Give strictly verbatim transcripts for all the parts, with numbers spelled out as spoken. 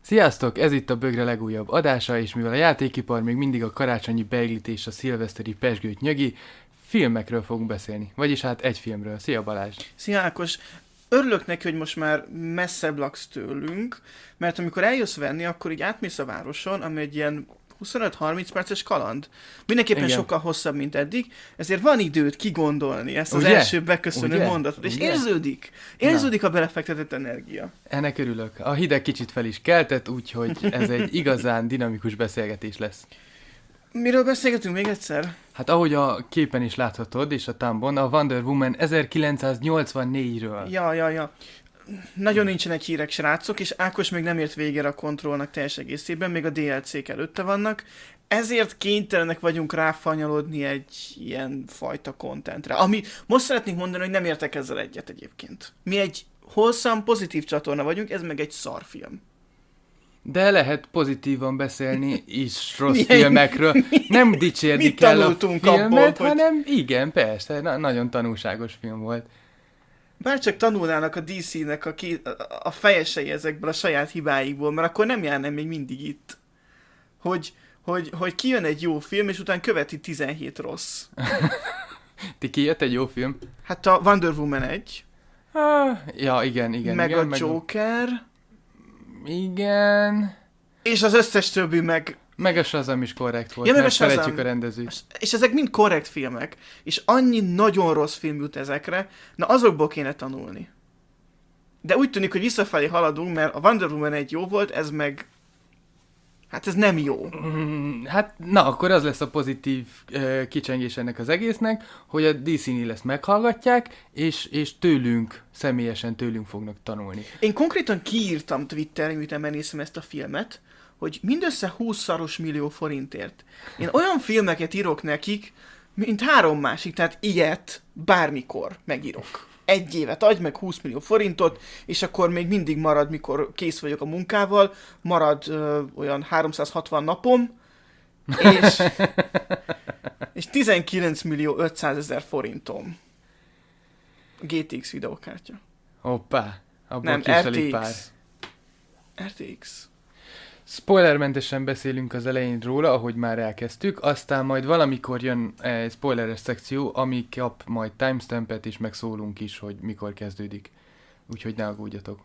Sziasztok! Ez itt a Bögre legújabb adása, és mivel a játékipar még mindig a karácsonyi beiglit és a szilveszteri pezsgőt nyögi, filmekről fogunk beszélni. Vagyis hát egy filmről. Szia Balázs! Szia Ákos! Örülök neki, hogy most már messzebb laksz tőlünk, mert amikor eljössz venni, akkor így átmész a városon, ami egy ilyen huszonöt-harminc perces kaland. Mindenképpen Igen. Sokkal hosszabb, mint eddig, ezért van időt kigondolni ezt az Ugye? első beköszönő Ugye? mondatot, és Ugye? érződik, érződik a belefektetett energia. Ennek örülök. A hideg kicsit fel is keltett, úgyhogy ez egy igazán dinamikus beszélgetés lesz. Miről beszélgetünk még egyszer? Hát ahogy a képen is láthatod, és a támbon, a Wonder Woman ezerkilencszáznyolcvannégyről. Ja, ja, ja. Nagyon nincsenek hírek, srácok, és Ákos még nem ért végére a kontrollnak teljes egészében, még a dé el cé-k előtte vannak, ezért kénytelenek vagyunk ráfanyalodni egy ilyen fajta kontentre. Ami most szeretnénk mondani, hogy nem értek ezzel egyet egyébként. Mi egy wholesome, pozitív csatorna vagyunk, ez meg egy szarfilm. De lehet pozitívan beszélni is rossz Milyen- filmekről. Nem dicsérni mit kell a tanultunk filmet, abból, hogy- hanem igen, persze, na- nagyon tanulságos film volt. Bárcsak tanulnának a dé cé-nek a, ki, a, a fejesei ezekből a saját hibáikból, mert akkor nem járnám még mindig itt. Hogy, hogy, hogy kijön egy jó film, és utána követi tizenhét rossz. Ti kijött egy jó film? Hát a Wonder Woman egy, Ah, ja, igen, igen. meg igen, a Joker, Igen. és az összes többi meg... Meg a Shazam is korrekt volt, Ja, meg a mert Shazam. szeretjük a rendezőt. És ezek mind korrekt filmek, és annyi nagyon rossz film jut ezekre, na azokból kéne tanulni. De úgy tűnik, hogy visszafelé haladunk, mert a Wonder Woman egy jó volt, ez meg... Hát ez nem jó. Mm, Hát, na, akkor az lesz a pozitív uh, kicsengés ennek az egésznek, hogy a dé cé-nél ezt meghallgatják, és, és tőlünk, személyesen tőlünk fognak tanulni. Én konkrétan kiírtam Twitterre, miután megnéztem ezt a filmet, hogy mindössze húsz szaros millió forintért. Én olyan filmeket írok nekik, mint három másik, tehát ilyet bármikor megírok. Egy évet adj meg húsz millió forintot, és akkor még mindig marad, mikor kész vagyok a munkával, marad ö, olyan háromszázhatvan napom, és, és tizenkilenc millió ötszázezer forintom. gé té iksz videókártya. Hoppá, abból Nem, kiselik pár. er té iksz. er té iksz. Spoilermentesen beszélünk az elején róla, ahogy már elkezdtük, aztán majd valamikor jön egy spoileres szekció, ami kap majd timestampet, és megszólunk is, hogy mikor kezdődik. Úgyhogy ne aggódjatok.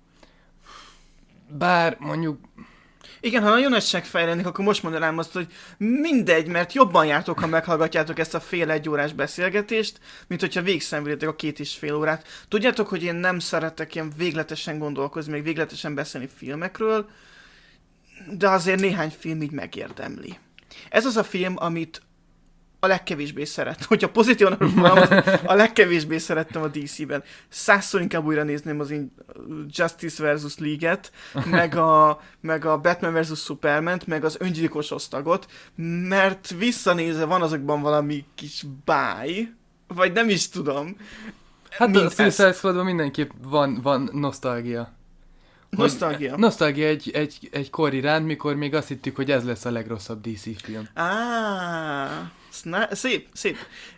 Bár mondjuk... Igen, ha nagyon nagy seggfej lennék, akkor most mondanám azt, hogy mindegy, mert jobban jártok, ha meghallgatjátok ezt a fél-egy órás beszélgetést, mint hogyha végigszenvedétek a két és fél órát. Tudjátok, hogy én nem szeretek ilyen végletesen gondolkozni, meg végletesen beszélni filmekről, de azért néhány film így megérdemli. Ez az a film, amit a legkevésbé szeret. Hogyha pozitívan fogalmazom, a legkevésbé szerettem a dé cé-ben. Százszor inkább újra nézném az in- Justice versus. League-et, meg a, meg a Batman versus. Superman-t, meg az öngyilkos osztagot, mert visszanézve van azokban valami kis báj, vagy nem is tudom. Hát Mint a ez. Suicide Squadban mindenképp van, van nosztalgia. Hogy- Nosztalgia. Nosztalgia egy, egy, egy kor iránt, mikor még azt hittük, hogy ez lesz a legrosszabb dé cé film. Á, szna- szép, szép.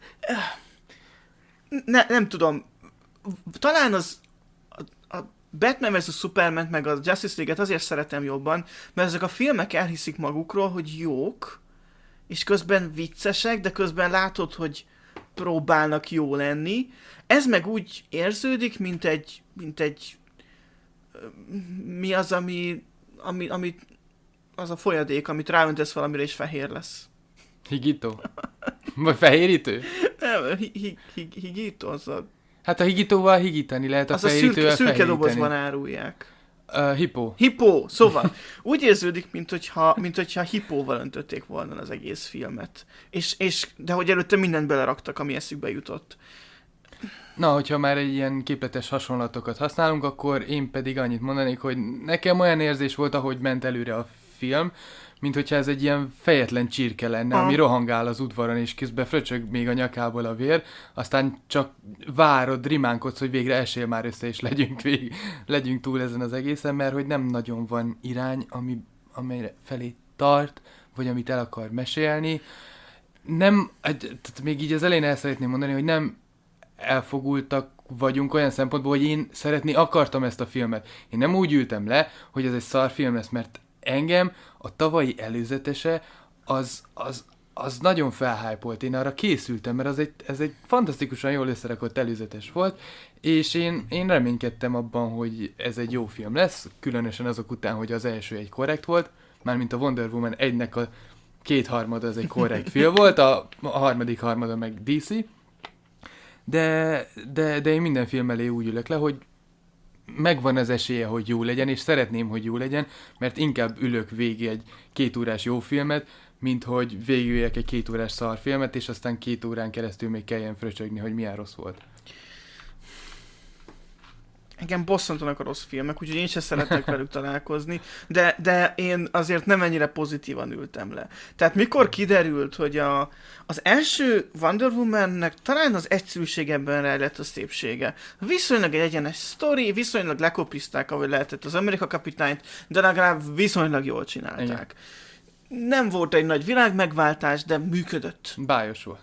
Ne, nem tudom, talán az a, a Batman versus. Superman meg a Justice League-et azért szeretem jobban, mert ezek a filmek elhiszik magukról, hogy jók, és közben viccesek, de közben látod, hogy próbálnak jó lenni. Ez meg úgy érződik, mint egy, mint egy mi az, ami, ami, ami az a folyadék, amit ráöntesz valamire, és fehér lesz. Higító? Vagy fehérítő? Nem, hi, hi, hi, higító, az a, Hát a higítóval higítani lehet, a az a fehérítővel szürke, szürke fehéríteni. dobozban árulják. Uh, hipó. Hipó, szóval úgy érződik, mint hogyha, mint hogyha hipóval öntötték volna az egész filmet. És, és, de hogy előtte mindent beleraktak, ami eszükbe jutott. Na, hogyha már egy ilyen képletes hasonlatokat használunk, akkor én pedig annyit mondanék, hogy nekem olyan érzés volt, ahogy ment előre a film, mint hogyha ez egy ilyen fejetlen csirke lenne, Aha. ami rohangál az udvaron, és közben fröcsög még a nyakából a vér, aztán csak várod, rimánkodsz, hogy végre esél már össze, és legyünk, vég, legyünk túl ezen az egészen, mert hogy nem nagyon van irány, ami, amelyre felé tart, vagy amit el akar mesélni. Nem, tehát még így az elején el szeretném mondani, hogy nem elfogultak vagyunk olyan szempontból, hogy én szeretni akartam ezt a filmet. Én nem úgy ültem le, hogy ez egy szar film lesz, mert engem a tavalyi előzetese az, az, az nagyon felhájpolt. Én arra készültem, mert az egy, ez egy fantasztikusan jól összerakott előzetes volt, és én, én reménykedtem abban, hogy ez egy jó film lesz, különösen azok után, hogy az első egy korrekt volt, mármint a Wonder Woman egynek a kétharmada az egy korrekt film volt, a, a harmadik harmada meg dé cé, de, de, de én minden film elé úgy ülök le, hogy megvan az esélye, hogy jó legyen, és szeretném, hogy jó legyen, mert inkább ülök végig egy két órás jó filmet, mint hogy végüljek egy két órás szarfilmet, és aztán két órán keresztül még kelljen fröcsögni, hogy milyen rossz volt. Engem bosszantanak a rossz filmek, úgyhogy én sem szeretek velük találkozni, de, de én azért nem ennyire pozitívan ültem le. Tehát mikor kiderült, hogy a, az első Wonder Woman-nek talán az egyszerűségebben rejlett a szépsége. Viszonylag egy egyenes sztori, viszonylag lekopizták, ahogy lehetett az Amerika kapitányt, de legalább viszonylag jól csinálták. Igen. Nem volt egy nagy világmegváltás, de működött. Bájos volt.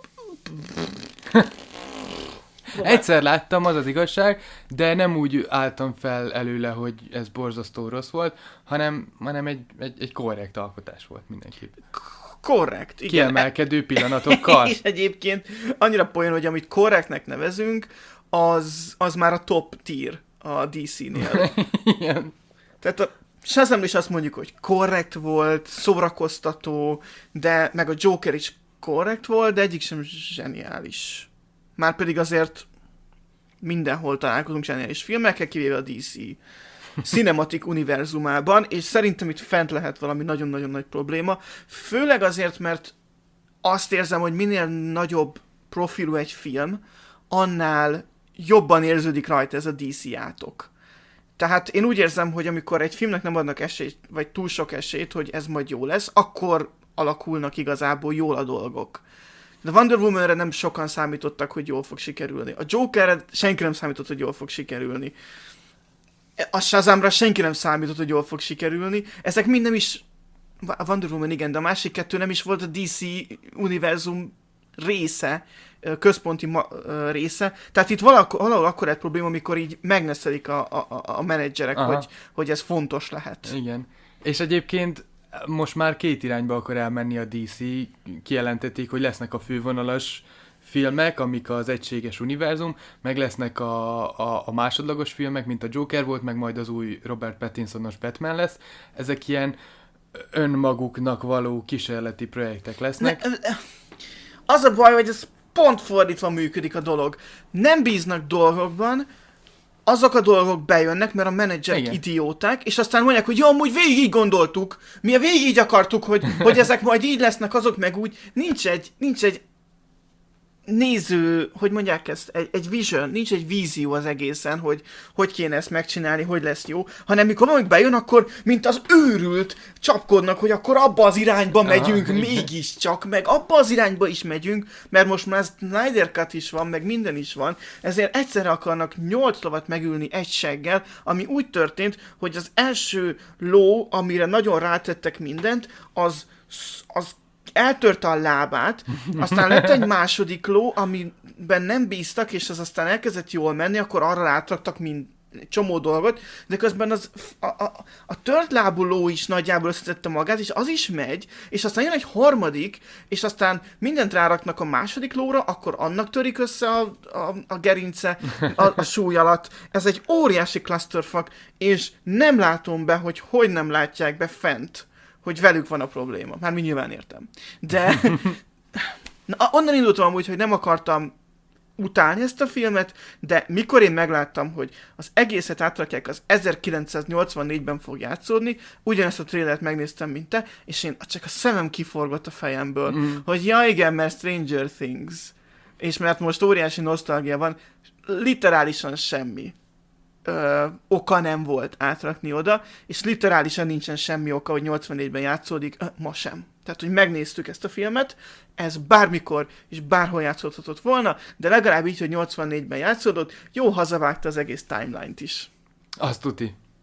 Egyszer láttam, az az igazság, de nem úgy álltam fel előle, hogy ez borzasztó rossz volt, hanem, hanem egy, egy, egy korrekt alkotás volt mindenképp. Korrekt, igen. Kiemelkedő pillanatokkal. És egyébként annyira poén, hogy amit korrektnek nevezünk, az, az már a top tier a dé cé-nél. Igen. Tehát a Shazam is azt mondjuk, hogy korrekt volt, szórakoztató, de meg a Joker is korrekt volt, de egyik sem zseniális. Márpedig azért mindenhol találkozunk zseniális filmekkel, kivéve a dé cé cinematic univerzumában, és szerintem itt fent lehet valami nagyon-nagyon nagy probléma. Főleg azért, mert azt érzem, hogy minél nagyobb profilú egy film, annál jobban érződik rajta ez a dé cé átok. Tehát én úgy érzem, hogy amikor egy filmnek nem adnak esélyt, vagy túl sok esélyt, hogy ez majd jó lesz, akkor alakulnak igazából jól a dolgok. De Wonder Woman-re nem sokan számítottak, hogy jól fog sikerülni. A Jokerre senki nem számított, hogy jól fog sikerülni. A Shazamra senki nem számított, hogy jól fog sikerülni. Ezek mind nem is... A Wonder Woman igen, de a másik kettő nem is volt a dé cé univerzum része, központi ma- része. Tehát itt valahol, valahol akkor egy probléma, amikor így megneszelik a, a, a menedzserek, hogy, hogy ez fontos lehet. Igen. És egyébként most már két irányba akar elmenni a dé cé, kijelentették, hogy lesznek a fővonalas filmek, amik az egységes univerzum, meg lesznek a, a, a másodlagos filmek, mint a Joker volt, meg majd az új Robert Pattinsonos Batman lesz. Ezek ilyen önmaguknak való kísérleti projektek lesznek. Ne, az a baj, hogy ez pont fordítva működik a dolog. Nem bíznak dolgokban, azok a dolgok bejönnek, mert a menedzserek Igen. idióták, és aztán mondják, hogy jó, amúgy végig így gondoltuk, mi a végig így akartuk, hogy, hogy ezek majd így lesznek, azok meg úgy. Nincs egy, nincs egy néző, hogy mondják ezt, egy, egy vision, nincs egy vízió az egészen, hogy hogy kéne ezt megcsinálni, hogy lesz jó, hanem mikor valami bejön, akkor mint az őrült csapkodnak, hogy akkor abba az irányba megyünk ah, mégiscsak, meg abba az irányba is megyünk, mert most már Snyder Cut is van, meg minden is van, ezért egyszerre akarnak nyolc lovat megülni egy seggel, ami úgy történt, hogy az első ló, amire nagyon rátettek mindent, az, az eltörte a lábát, aztán lett egy második ló, amiben nem bíztak, és az aztán elkezdett jól menni, akkor arra rátraktak mind egy csomó dolgot, de közben az, a, a, a tört lábú ló is nagyjából összetette magát, és az is megy, és aztán jön egy harmadik, és aztán mindent ráraknak a második lóra, akkor annak törik össze a, a, a gerince a, a súly alatt. Ez egy óriási clusterfuck, és nem látom be, hogy hogy nem látják be fent, hogy velük van a probléma. Már mi nyilván értem. De na, onnan indultam amúgy, hogy nem akartam utálni ezt a filmet, de mikor én megláttam, hogy az egészet átrakják, az ezerkilencszáznyolcvannégyben fog játszódni, ugyanezt a trailert megnéztem, mint te, és én csak a szemem kiforgott a fejemből, mm. hogy ja igen, mert Stranger Things, és mert most óriási nosztalgia van, literálisan semmi Ö, oka nem volt átrakni oda, és literálisan nincsen semmi oka, hogy nyolcvannégyben játszódik, ö, ma sem. Tehát, hogy megnéztük ezt a filmet, ez bármikor és bárhol játszódhatott volna, de legalább így, hogy nyolcvannégyben játszódott, jó hazavágta az egész timeline-t is. Azt tuti.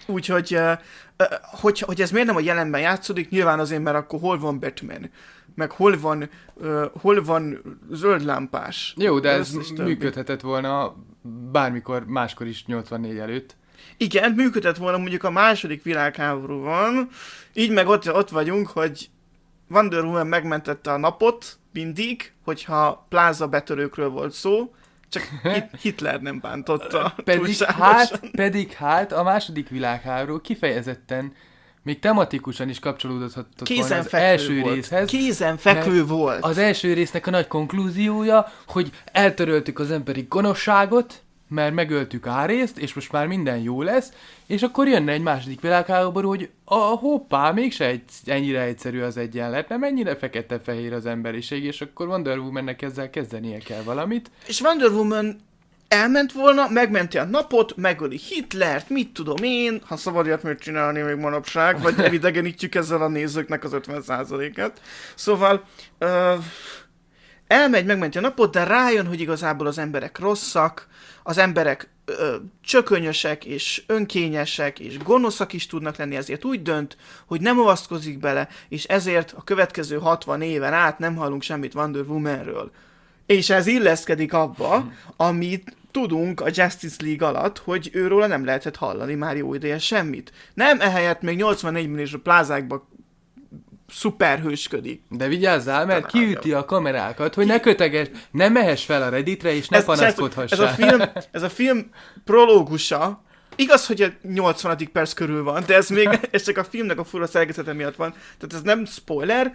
Úgyhogy, uh, uh, hogy, hogy ez miért nem a jelenben játszódik, nyilván azért, mert akkor hol van Batman, meg hol van, uh, hol van zöld lámpás. Jó, de ez működhetett volna bármikor, máskor is nyolcvannégy előtt. Igen, működött volna mondjuk a második világháborúban, így meg ott, ott vagyunk, hogy Wonder Woman megmentette a napot mindig, hogyha pláza betörőkről volt szó, csak Hitler nem bántotta. Pedig hát, pedig hát a második világháború kifejezetten még tematikusan is kapcsolódhatott volna az első volt. részhez. Kézenfekvő volt. Az első résznek a nagy konklúziója, hogy eltöröltük az emberi gonoszságot, mert megöltük Árészt, és most már minden jó lesz, és akkor jönne egy második világháború, hogy a hoppá, mégse egy, ennyire egyszerű az egyenlet, nem ennyire fekete-fehér az emberiség, és akkor Wonder Womannek ezzel kezdenie kell valamit. És Wonder Woman elment volna, megmenti a napot, megöli Hitlert, mit tudom én, ha szabad ilyet még csinálni még manapság, vagy elidegenítjük ezzel a nézőknek az ötven százalékát. Szóval uh, elmegy, megmenti a napot, de rájön, hogy igazából az emberek rosszak, az emberek ö, csökönyösek, és önkényesek, és gonoszak is tudnak lenni, ezért úgy dönt, hogy nem olvaszkodik bele, és ezért a következő hatvan éven át nem hallunk semmit Wonder Womanről. És ez illeszkedik abba, amit tudunk a Justice League alatt, hogy őróla nem lehetett hallani már jó ideje semmit. Nem, ehelyett még nyolcvannégy milliós plázákba szuperhősködik. De vigyázzál, mert kiüti a kamerákat, hogy Ki... ne köteges, ne mehess fel a Redditre, és ne ez, panaszkodhassál. Ez a, film, ez a film prológusa, igaz, hogy a nyolcvanadik perc körül van, de ez még ez csak a filmnek a fura szerkezete miatt van, tehát ez nem spoiler,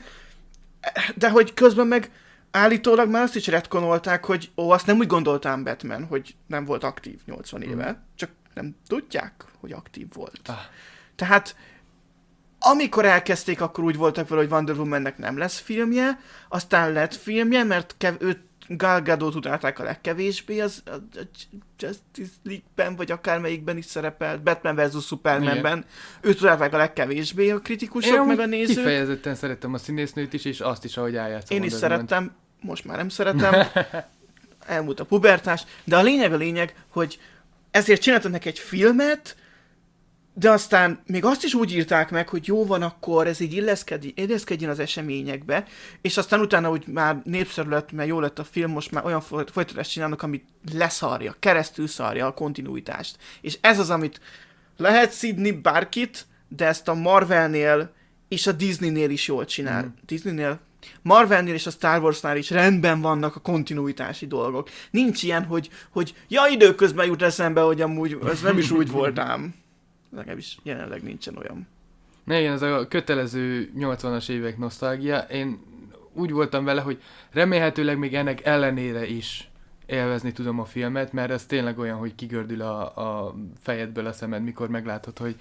de hogy közben meg állítólag már azt is retkonolták, hogy ó, azt nem úgy gondoltám Batman, hogy nem volt aktív nyolcvan éve, hmm. csak nem tudják, hogy aktív volt. Ah. Tehát amikor elkezdték, akkor úgy voltak vele, hogy Wonder Womannek nem lesz filmje, aztán lett filmje, mert kev- őt Gal Gadot utálták a legkevésbé, az a, a Justice League-ben, vagy akármelyikben is szerepelt, Batman versus. Supermanben, őt utálták a legkevésbé a kritikusok, én meg a nézők. Kifejezetten szerettem a színésznőt is, és azt is, ahogy eljátszom. Én is szerettem, most már nem szeretem, elmúlt a pubertás, de a lényeg a lényeg, hogy ezért csináltak neki egy filmet, de aztán még azt is úgy írták meg, hogy jó van, akkor ez így illeszkedjen az eseményekbe, és aztán utána úgy már népszerű lett, mert jó lett a film, most már olyan folytatást csinálnak, amit leszarja, keresztül szarja a kontinuitást. És ez az, amit lehet szidni bárkit, de ezt a Marvelnél és a Disneynél is jól csinál. Mm. Disneynél? Marvelnél és a Star Warsnál is rendben vannak a kontinuitási dolgok. Nincs ilyen, hogy, hogy ja, időközben jut eszembe, hogy amúgy ez nem is úgy voltám. Legalábbis jelenleg nincsen olyan. Ne, igen, ez a kötelező nyolcvanas évek nosztalgia. Én úgy voltam vele, hogy remélhetőleg még ennek ellenére is élvezni tudom a filmet, mert ez tényleg olyan, hogy kigördül a, a fejedből a szemed, mikor meglátod, hogy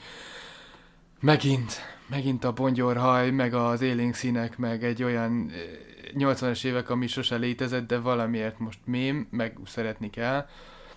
megint, megint a bongyorhaj, meg az élénk színek, meg egy olyan nyolcvanas évek, ami sose létezett, de valamiért most mém, meg szeretni kell.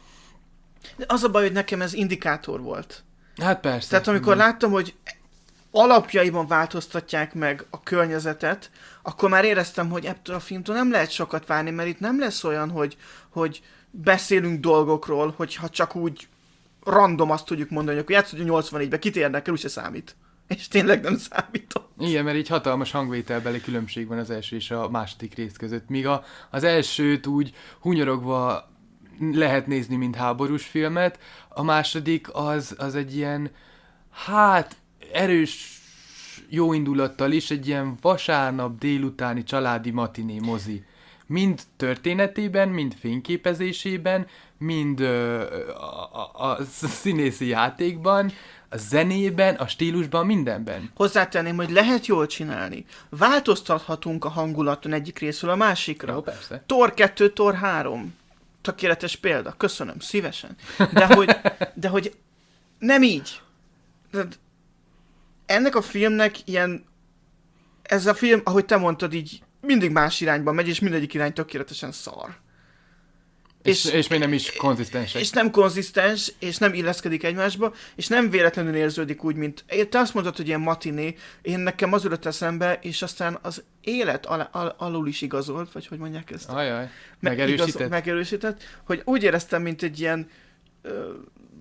De az a baj, hogy nekem ez indikátor volt. Hát persze. Tehát amikor nem. láttam, hogy alapjaiban változtatják meg a környezetet, akkor már éreztem, hogy ebből a filmtől nem lehet sokat várni, mert itt nem lesz olyan, hogy, hogy beszélünk dolgokról, hogyha csak úgy random azt tudjuk mondani, hogy akkor játszod a nyolcvannégybe, kit érdekel, úgyse számít. És tényleg nem számított. Igen, mert így hatalmas hangvételbeli különbség van az első és a második rész között. Míg a, az elsőt úgy hunyorogva lehet nézni, mint háborús filmet, a második az, az egy ilyen, hát erős jóindulattal is egy ilyen vasárnap délutáni családi matiné mozi. Mind történetében, mind fényképezésében, mind ö, a, a, a színészi játékban, a zenében, a stílusban, mindenben. Hozzátenném, hogy lehet jól csinálni. Változtathatunk a hangulaton egyik részről a másikra. Jó, persze. Thor kettő, Thor három. Tökéletes példa. Köszönöm, szívesen. De hogy, de hogy nem így. De ennek a filmnek ilyen, ez a film, ahogy te mondtad, így mindig más irányba megy, és mindegyik irány tökéletesen szar. És, és, és még nem is konzisztens. És nem konzisztens, és nem illeszkedik egymásba, és nem véletlenül érződik úgy, mint... Te azt mondtad, hogy ilyen matiné, én nekem az ülött eszembe, és aztán az élet al- al- alul is igazolt, vagy hogy mondják ezt? Ajaj, Me- megerősített. Igazol, megerősített, hogy úgy éreztem, mint egy ilyen... Ö,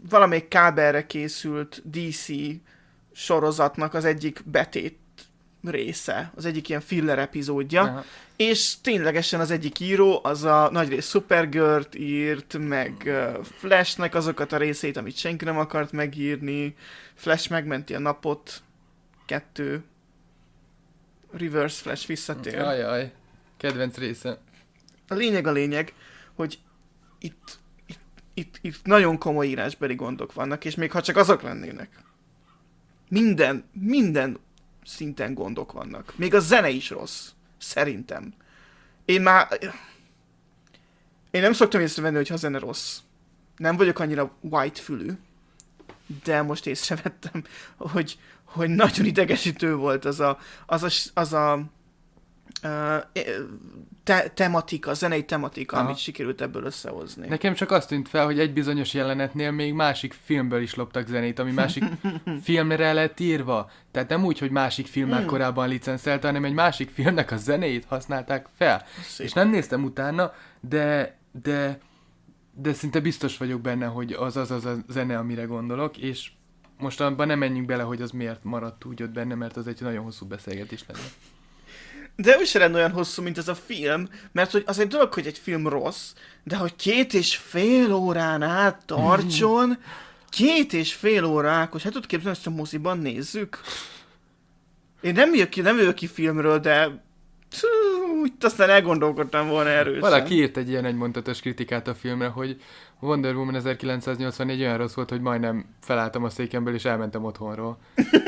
valamelyik kábelre készült dé cé sorozatnak az egyik betét része, az egyik ilyen filler epizódja, aha. És ténylegesen az egyik író az a nagyrészt Supergirl-t írt, meg uh, Flashnek azokat a részét, amit senki nem akart megírni, Flash megmenti a napot, kettő, Reverse Flash visszatér. Ajaj, kedvenc része. A lényeg a lényeg, hogy itt, itt, itt, itt nagyon komoly írásbeli gondok vannak, és még ha csak azok lennének, minden, minden szinten gondok vannak. Még a zene is rossz. Szerintem. Én már... Én nem szoktam észrevenni, hogyha a zene rossz. Nem vagyok annyira white fülű, de most észrevettem, hogy, hogy nagyon idegesítő volt az a, az a, az a uh, te, tematika, zenei tematika, aha. Amit sikerült ebből összehozni. Nekem csak azt tűnt fel, hogy egy bizonyos jelenetnél még másik filmből is loptak zenét, ami másik filmre lett írva. Tehát nem úgy, hogy másik film már hmm. korábban licenszelte, hanem egy másik filmnek a zenéit használták fel. Szép. És nem néztem utána, de, de, de szinte biztos vagyok benne, hogy az az az a zene, amire gondolok, és most abban nem menjünk bele, hogy az miért maradt úgy ott benne, mert az egy nagyon hosszú beszélgetés lenne. De ő se lenne olyan hosszú, mint ez a film, mert hogy az egy dolog, hogy egy film rossz, de hogy két és fél órán át tartson, két és fél óra, Ákos, hát tudod képzelni, hogy ezt a moziban nézzük? Én nem jövök ki, nem jövök ki filmről, de úgy aztán elgondolkodtam volna erősen. Valaki írt egy ilyen egymondatos kritikát a filmre, hogy Wonder Woman ezerkilencszáznyolcvannégy olyan rossz volt, hogy majdnem felálltam a székemből és elmentem otthonról.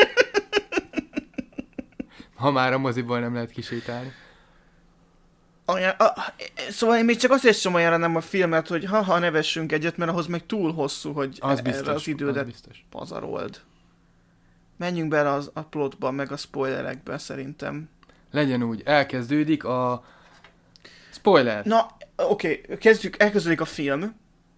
Ha már a moziból nem lehet kisétálni. Olyan, a, szóval én még csak azért sem ajánlanám a filmet, hogy ha-ha nevessünk egyet, mert ahhoz meg túl hosszú, hogy az erre biztos, az idődet az pazarold. Menjünk bele az, a plotba, meg a spoilerekbe szerintem. Legyen úgy, elkezdődik a spoiler. Na, oké, okay, kezdjük, elkezdődik a film.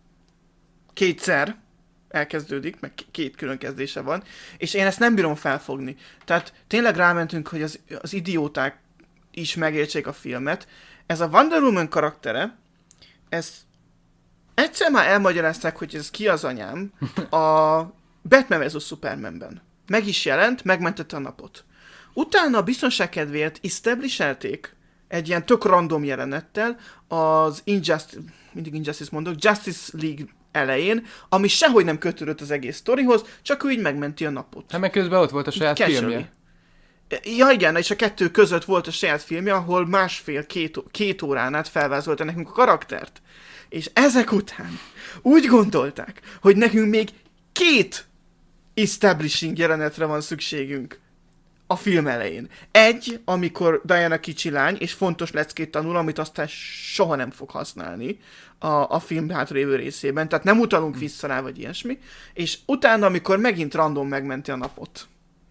Kétszer elkezdődik, meg két külön kezdése van, és én ezt nem bírom felfogni. Tehát tényleg rámentünk, hogy az, az idióták is megértsék a filmet. Ez a Wonder Woman karaktere, ez egyszer már elmagyarázták, hogy ez ki az anyám a Batman versus. Supermanben. Meg is jelent, megmentette a napot. Utána a biztonság kedvéért establish-elték egy ilyen tök random jelenettel az Injustice, mindig Injustice mondok, Justice League elején, ami sehogy nem kötődött az egész sztorihoz, csak ő így megmenti a napot. Hát meg közben ott volt a saját Casually. filmje. Ja igen, és a kettő között volt a saját filmje, ahol másfél-két két órán át felvázolta nekünk a karaktert. És ezek után úgy gondolták, hogy nekünk még két establishing jelenetre van szükségünk a film elején. Egy, amikor Diana kicsi lány, és fontos leckét tanul, amit aztán soha nem fog használni a, a film hátrévő részében, tehát nem utalunk vissza rá, vagy ilyesmi, és utána, amikor megint random megmenti a napot.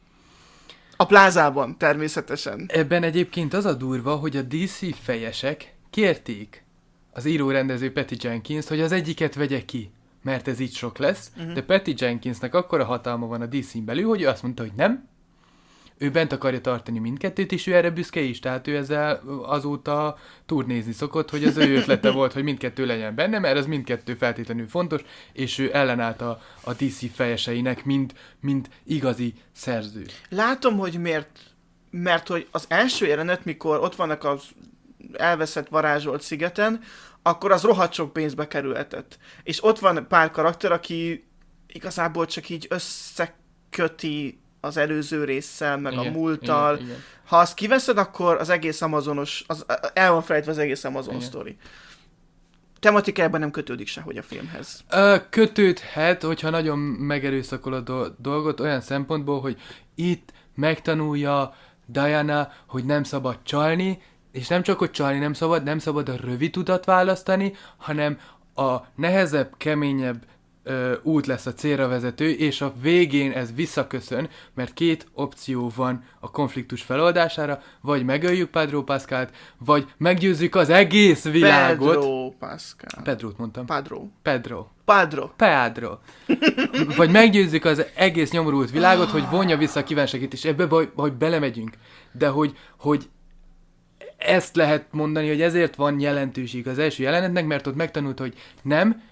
A plázában, természetesen. Ebben egyébként az a durva, hogy a dé cé fejesek kérték az író-rendező Patty Jenkins, hogy az egyiket vegye ki, mert ez így sok lesz, uh-huh. de Patty Jenkinsnek akkora hatalma van a dé cén belül, hogy ő azt mondta, hogy nem, ő bent akarja tartani mindkettőt, és ő erre büszke is, tehát ő ezzel azóta turnézni szokott, hogy az ő ötlete volt, hogy mindkettő legyen benne, mert az mindkettő feltétlenül fontos, és ő ellenállt a, a dé cé fejeseinek, mint, mint igazi szerző. Látom, hogy miért, mert hogy az első jelenet, mikor ott vannak az elveszett varázsolt szigeten, akkor az rohadt sok pénzbe kerülhetett. És ott van pár karakter, aki igazából csak így összeköti az előző résszel, meg igen, a múlttal. Igen, igen. Ha azt kiveszed, akkor az egész Amazonos, az, el van felejtve az egész Amazon igen. sztori. Tematikájában nem kötődik sehogy a filmhez. Ö, kötődhet, hogyha nagyon megerőszakol a do- dolgot olyan szempontból, hogy itt megtanulja Diana, hogy nem szabad csalni, és nem csak, hogy csalni nem szabad, nem szabad a rövid utat választani, hanem a nehezebb, keményebb ö, út lesz a célra vezető, és a végén ez visszaköszön, mert két opció van a konfliktus feloldására, vagy megöljük Pedro Pascalt, vagy meggyőzzük az egész világot. Pedro Pascal. Pedrót mondtam. Pedro. Pedro. Pedro. Pedro. Vagy meggyőzzük az egész nyomorult világot, hogy vonja vissza a kívánságét, és ebbe baj, hogy belemegyünk. De hogy, hogy ezt lehet mondani, hogy ezért van jelentőség az első jelenetnek, mert ott megtanult, hogy nem,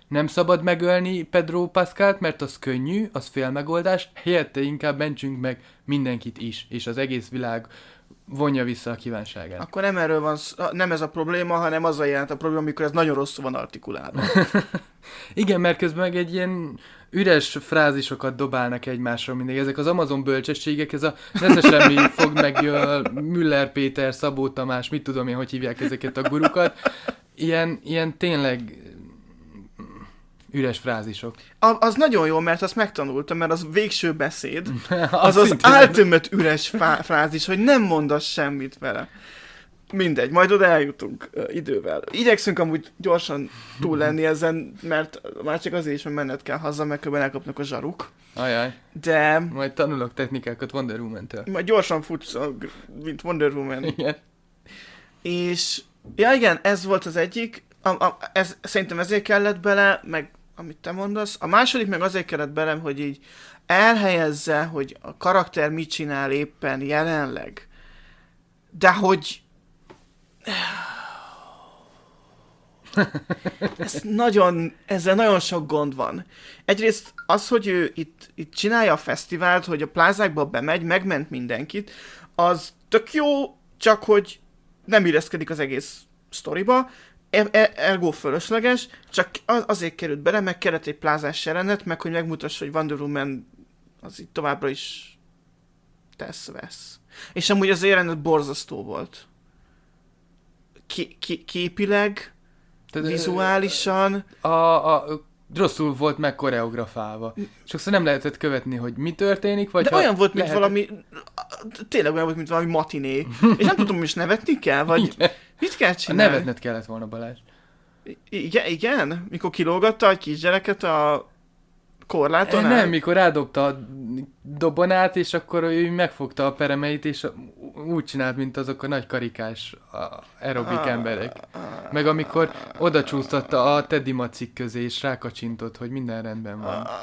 nem szabad megölni Pedro Pascalt, mert az könnyű, az félmegoldás, helyette inkább mentsünk meg mindenkit is, és az egész világ vonja vissza a kívánságát. Akkor nem erről van, nem ez a probléma, hanem az a jelent a probléma, amikor ez nagyon rosszul van artikulálva. Igen, mert közben meg egy ilyen üres frázisokat dobálnak egymásra mindig. Ezek az Amazon bölcsességek, ez a nesze semmi fog meg Müller Péter, Szabó Tamás, mit tudom én, hogy hívják ezeket a gurukat. Ilyen, ilyen tényleg üres frázisok. A, az nagyon jó, mert azt megtanultam, mert az végső beszéd, az az az szintén ultimate üres fá- frázis, hogy nem mondasz semmit vele. Mindegy, majd oda eljutunk uh, idővel. Igyekszünk amúgy gyorsan túl lenni ezen, mert már csak azért is, hogy menned kell haza, mert köbben elkapnak a zsaruk. Ajaj, De majd tanulok technikákat Wonder Woman-től. majd gyorsan futsz, a gr- mint Wonder Woman. Igen. És, ja igen, ez volt az egyik, a, a, ez, szerintem ezért kellett bele, meg amit te mondasz. A második meg azért kellett bele, hogy így elhelyezze, hogy a karakter mit csinál éppen jelenleg. De hogy... Ez nagyon, ezzel nagyon sok gond van. Egyrészt az, hogy ő itt, itt csinálja a fesztivált, hogy a plázákba bemegy, megment mindenkit, az tök jó, csak hogy nem illeszkedik az egész sztoriba, er- er- ergo fölösleges, csak az- azért került bele, meg kellett egy plázás jelenet, meg hogy megmutassa, hogy Wonder Woman az itt továbbra is tesz-vesz. És amúgy az jelenet borzasztó volt. Ki- ki- képileg, Tehát, vizuálisan. A, a, rosszul volt meg koreografálva. Sokszor nem lehetett követni, hogy mi történik, vagy De ha olyan volt, mint lehetett... valami... Tényleg olyan volt, mint valami matiné. És nem tudom, is nevetni kell, vagy Igen. mit kell A csinálni? nevetned kellett volna, Balázs. Igen, igen? Mikor kilógatta a kisgyereket a korláton át? Nem, mikor rádobta a dobonát, és akkor ő megfogta a peremeit, és úgy csinált, mint azok a nagy karikás a aerobik Ah, emberek. ah, Meg amikor oda csúsztatta a Teddy macik közé, és rákacsintott, hogy minden rendben van. ah.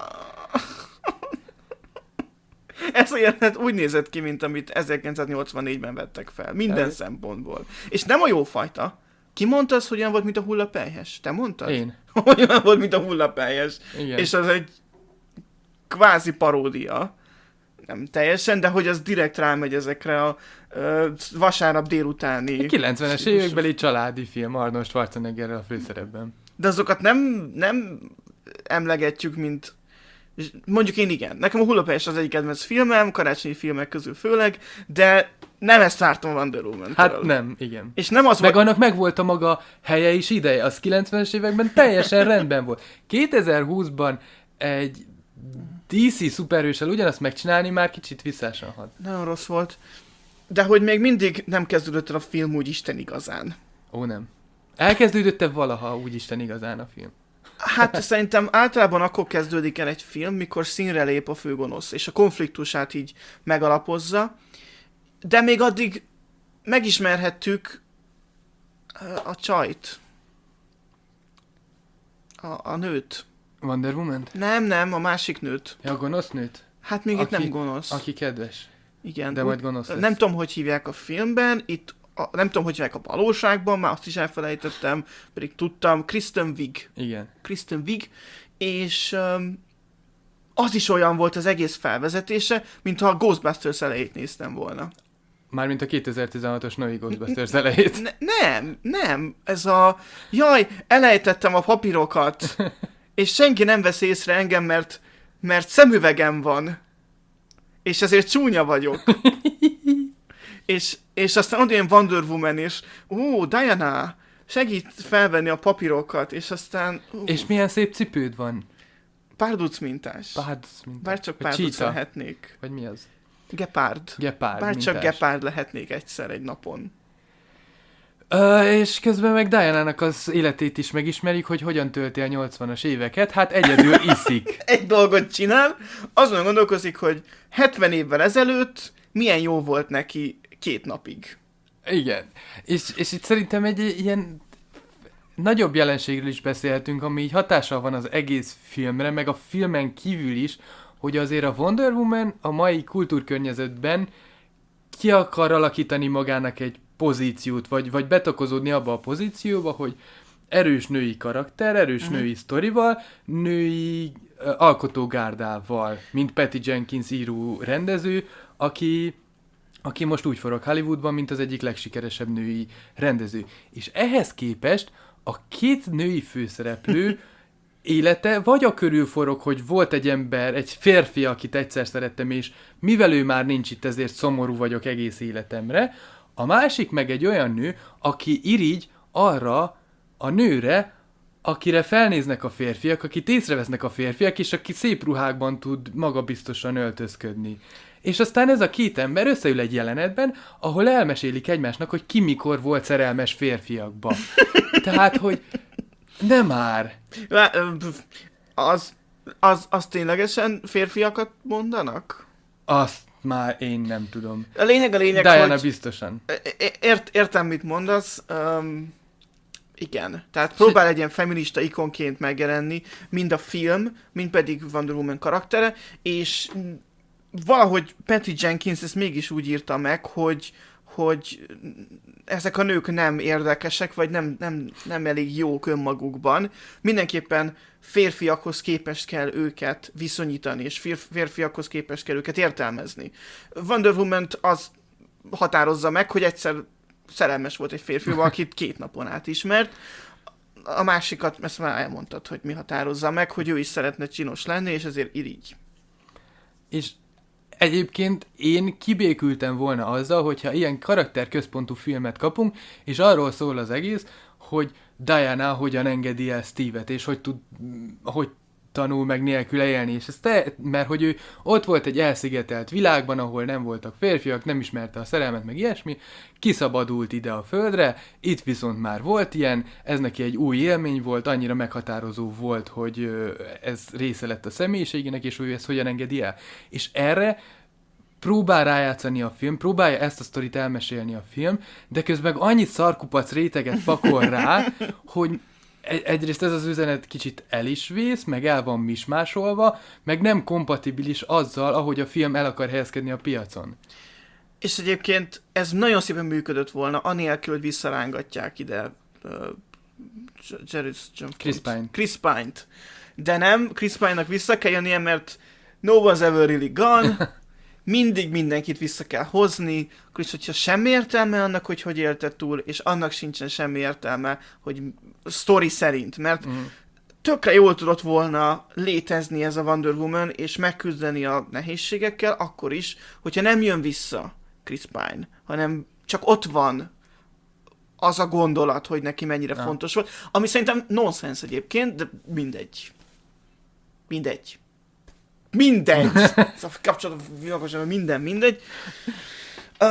Ez a jelenet úgy nézett ki, mint amit ezerkilencszáznyolcvannégyben vettek fel. Minden Ez- szempontból. És nem a jó fajta. Ki mondta azt, hogy olyan volt, mint a hullapelyhes? Te mondtad? Én. Olyan volt, mint a hullapelyhes. Igen. És az egy kvázi paródia. Nem teljesen, de hogy az direkt rámegy ezekre a ö, vasárnap délutáni... A kilencvenes típusú- évekbeli családi film Arnold Schwarzeneggerrel a főszerepben. De azokat nem, nem emlegetjük, mint... Mondjuk én igen. Nekem a Hullapelyes az egyik kedvenc filmem, karácsonyi filmek közül főleg, de nem ezt vártam a Wonder Woman-től. Hát nem, igen. És nem az Meg volt... annak megvolt a maga helye és ideje. Az kilencvenes években teljesen rendben volt. kétezer-húszban egy dé cé szuperhőssel ugyanazt megcsinálni már kicsit visszásan hat. Nagyon rossz volt. De hogy még mindig nem kezdődött el a film úgy Isten igazán. Ó, nem. Elkezdődött-e valaha úgy Isten igazán a film? Hát szerintem általában akkor kezdődik el egy film, mikor színre lép a főgonosz, és a konfliktusát így megalapozza, de még addig megismerhettük ö, a csajt. A, a nőt. Wonder Woman? Nem, nem, a másik nőt. Ja, a gonosz nőt? Hát még Aki- itt nem gonosz. Aki kedves. Igen. De úgy- majd gonosz lesz. Nem tudom, hogy hívják a filmben, itt a, nem tudom, hogy hívják a valóságban, már azt is elfelejtettem, pedig tudtam, Kristen Wiig. Igen. Kristen Wiig, és um, az is olyan volt az egész felvezetése, mintha a Ghostbusters elejét néztem volna. Mármint a kétezer-tizenhatos Novi Ghostbusters elejét. Ne, nem, nem, ez a... Jaj, elejtettem a papírokat, és senki nem vesz észre engem, mert, mert szemüvegem van, és ezért csúnya vagyok. és, és aztán ott ilyen Wonder Woman, és ó, Diana, segít felvenni a papírokat, és aztán... Ó, És milyen szép cipőd van. párduc mintás. Párd, mint Bár csak vagy párduc cheetah. lehetnék. Vagy mi az? Gepárd. Gepárd Bár csak mintás. gepárd lehetnék egyszer egy napon. Ö, és közben meg Diana-nak az életét is megismerjük, hogy hogyan tölti a nyolcvanas éveket. Hát egyedül iszik. Egy dolgot csinál, azon gondolkozik, hogy hetven évvel ezelőtt milyen jó volt neki két napig. Igen. És, és itt szerintem egy ilyen nagyobb jelenségről is beszélhetünk, ami így hatással van az egész filmre, meg a filmen kívül is, hogy azért a Wonder Woman a mai kultúrkörnyezetben ki akar alakítani magának egy pozíciót, vagy, vagy betakozódni abba a pozícióba, hogy erős női karakter, erős uh-huh. női sztorival, női uh, alkotógárdával, mint Patty Jenkins író rendező, aki, aki most úgy forog Hollywoodban, mint az egyik legsikeresebb női rendező. És ehhez képest a két női főszereplő élete vagy a körül forog, hogy volt egy ember, egy férfi, akit egyszer szerettem, és mivel ő már nincs itt, ezért szomorú vagyok egész életemre. A másik meg egy olyan nő, aki irigy arra a nőre, akire felnéznek a férfiak, akit észrevesznek a férfiak, és aki szép ruhákban tud magabiztosan öltözködni. És aztán ez a két ember összeül egy jelenetben, ahol elmesélik egymásnak, hogy ki mikor volt szerelmes férfiakba. Tehát, hogy nem már. Az, az, az ténylegesen férfiakat mondanak? Azt már én nem tudom. A lényeg a lényeg, Diana hogy... biztosan. Ért, értem, mit mondasz. Um, igen. Tehát próbál egy ilyen feminista ikonként megjelenni, mind a film, mind pedig Wonder Woman karaktere, és valahogy Patty Jenkins ezt mégis úgy írta meg, hogy, hogy ezek a nők nem érdekesek, vagy nem, nem, nem elég jók önmagukban. Mindenképpen férfiakhoz képest kell őket viszonyítani, és férf- férfiakhoz képest kell őket értelmezni. Wonder Woman-t az határozza meg, hogy egyszer szerelmes volt egy férfival, akit két napon át ismert. A másikat, ezt már elmondtad, hogy mi határozza meg, hogy ő is szeretne csinos lenni, és ezért irigy. És egyébként én kibékültem volna azzal, hogyha ilyen karakterközpontú filmet kapunk, és arról szól az egész, hogy Diana hogyan engedi el Steve-et, és hogy tud, hogy tanul meg nélküle élni, és ez te, mert hogy ő ott volt egy elszigetelt világban, ahol nem voltak férfiak, nem ismerte a szerelmet, meg ilyesmi, kiszabadult ide a földre, itt viszont már volt ilyen, ez neki egy új élmény volt, annyira meghatározó volt, hogy ez része lett a személyiségének, és ő ezt hogyan engedi el. És erre próbál rájátszani a film, próbálja ezt a sztorit elmesélni a film, de közben annyi szarkupac réteget pakol rá, hogy egyrészt ez az üzenet kicsit el is vész, meg el van mismásolva, meg nem kompatibilis azzal, ahogy a film el akar helyezkedni a piacon. És egyébként ez nagyon szépen működött volna, anélkül, hogy visszarángatják ide uh, Jerry Chris Pine. Chris Pine-t. De nem, Chris Pine-nak vissza kell jönnie, mert no one's ever really gone, mindig mindenkit vissza kell hozni, akkor is, hogyha semmi értelme annak, hogy hogy élte túl, és annak sincsen semmi értelme, hogy sztori szerint, mert mm. tökre jól tudott volna létezni ez a Wonder Woman, és megküzdeni a nehézségekkel, akkor is, hogyha nem jön vissza Chris Pine, hanem csak ott van az a gondolat, hogy neki mennyire ja. fontos volt, ami szerintem nonsens egyébként, de mindegy. Mindegy. Mindegy! Szóval kapcsolatban minden mindegy. Uh,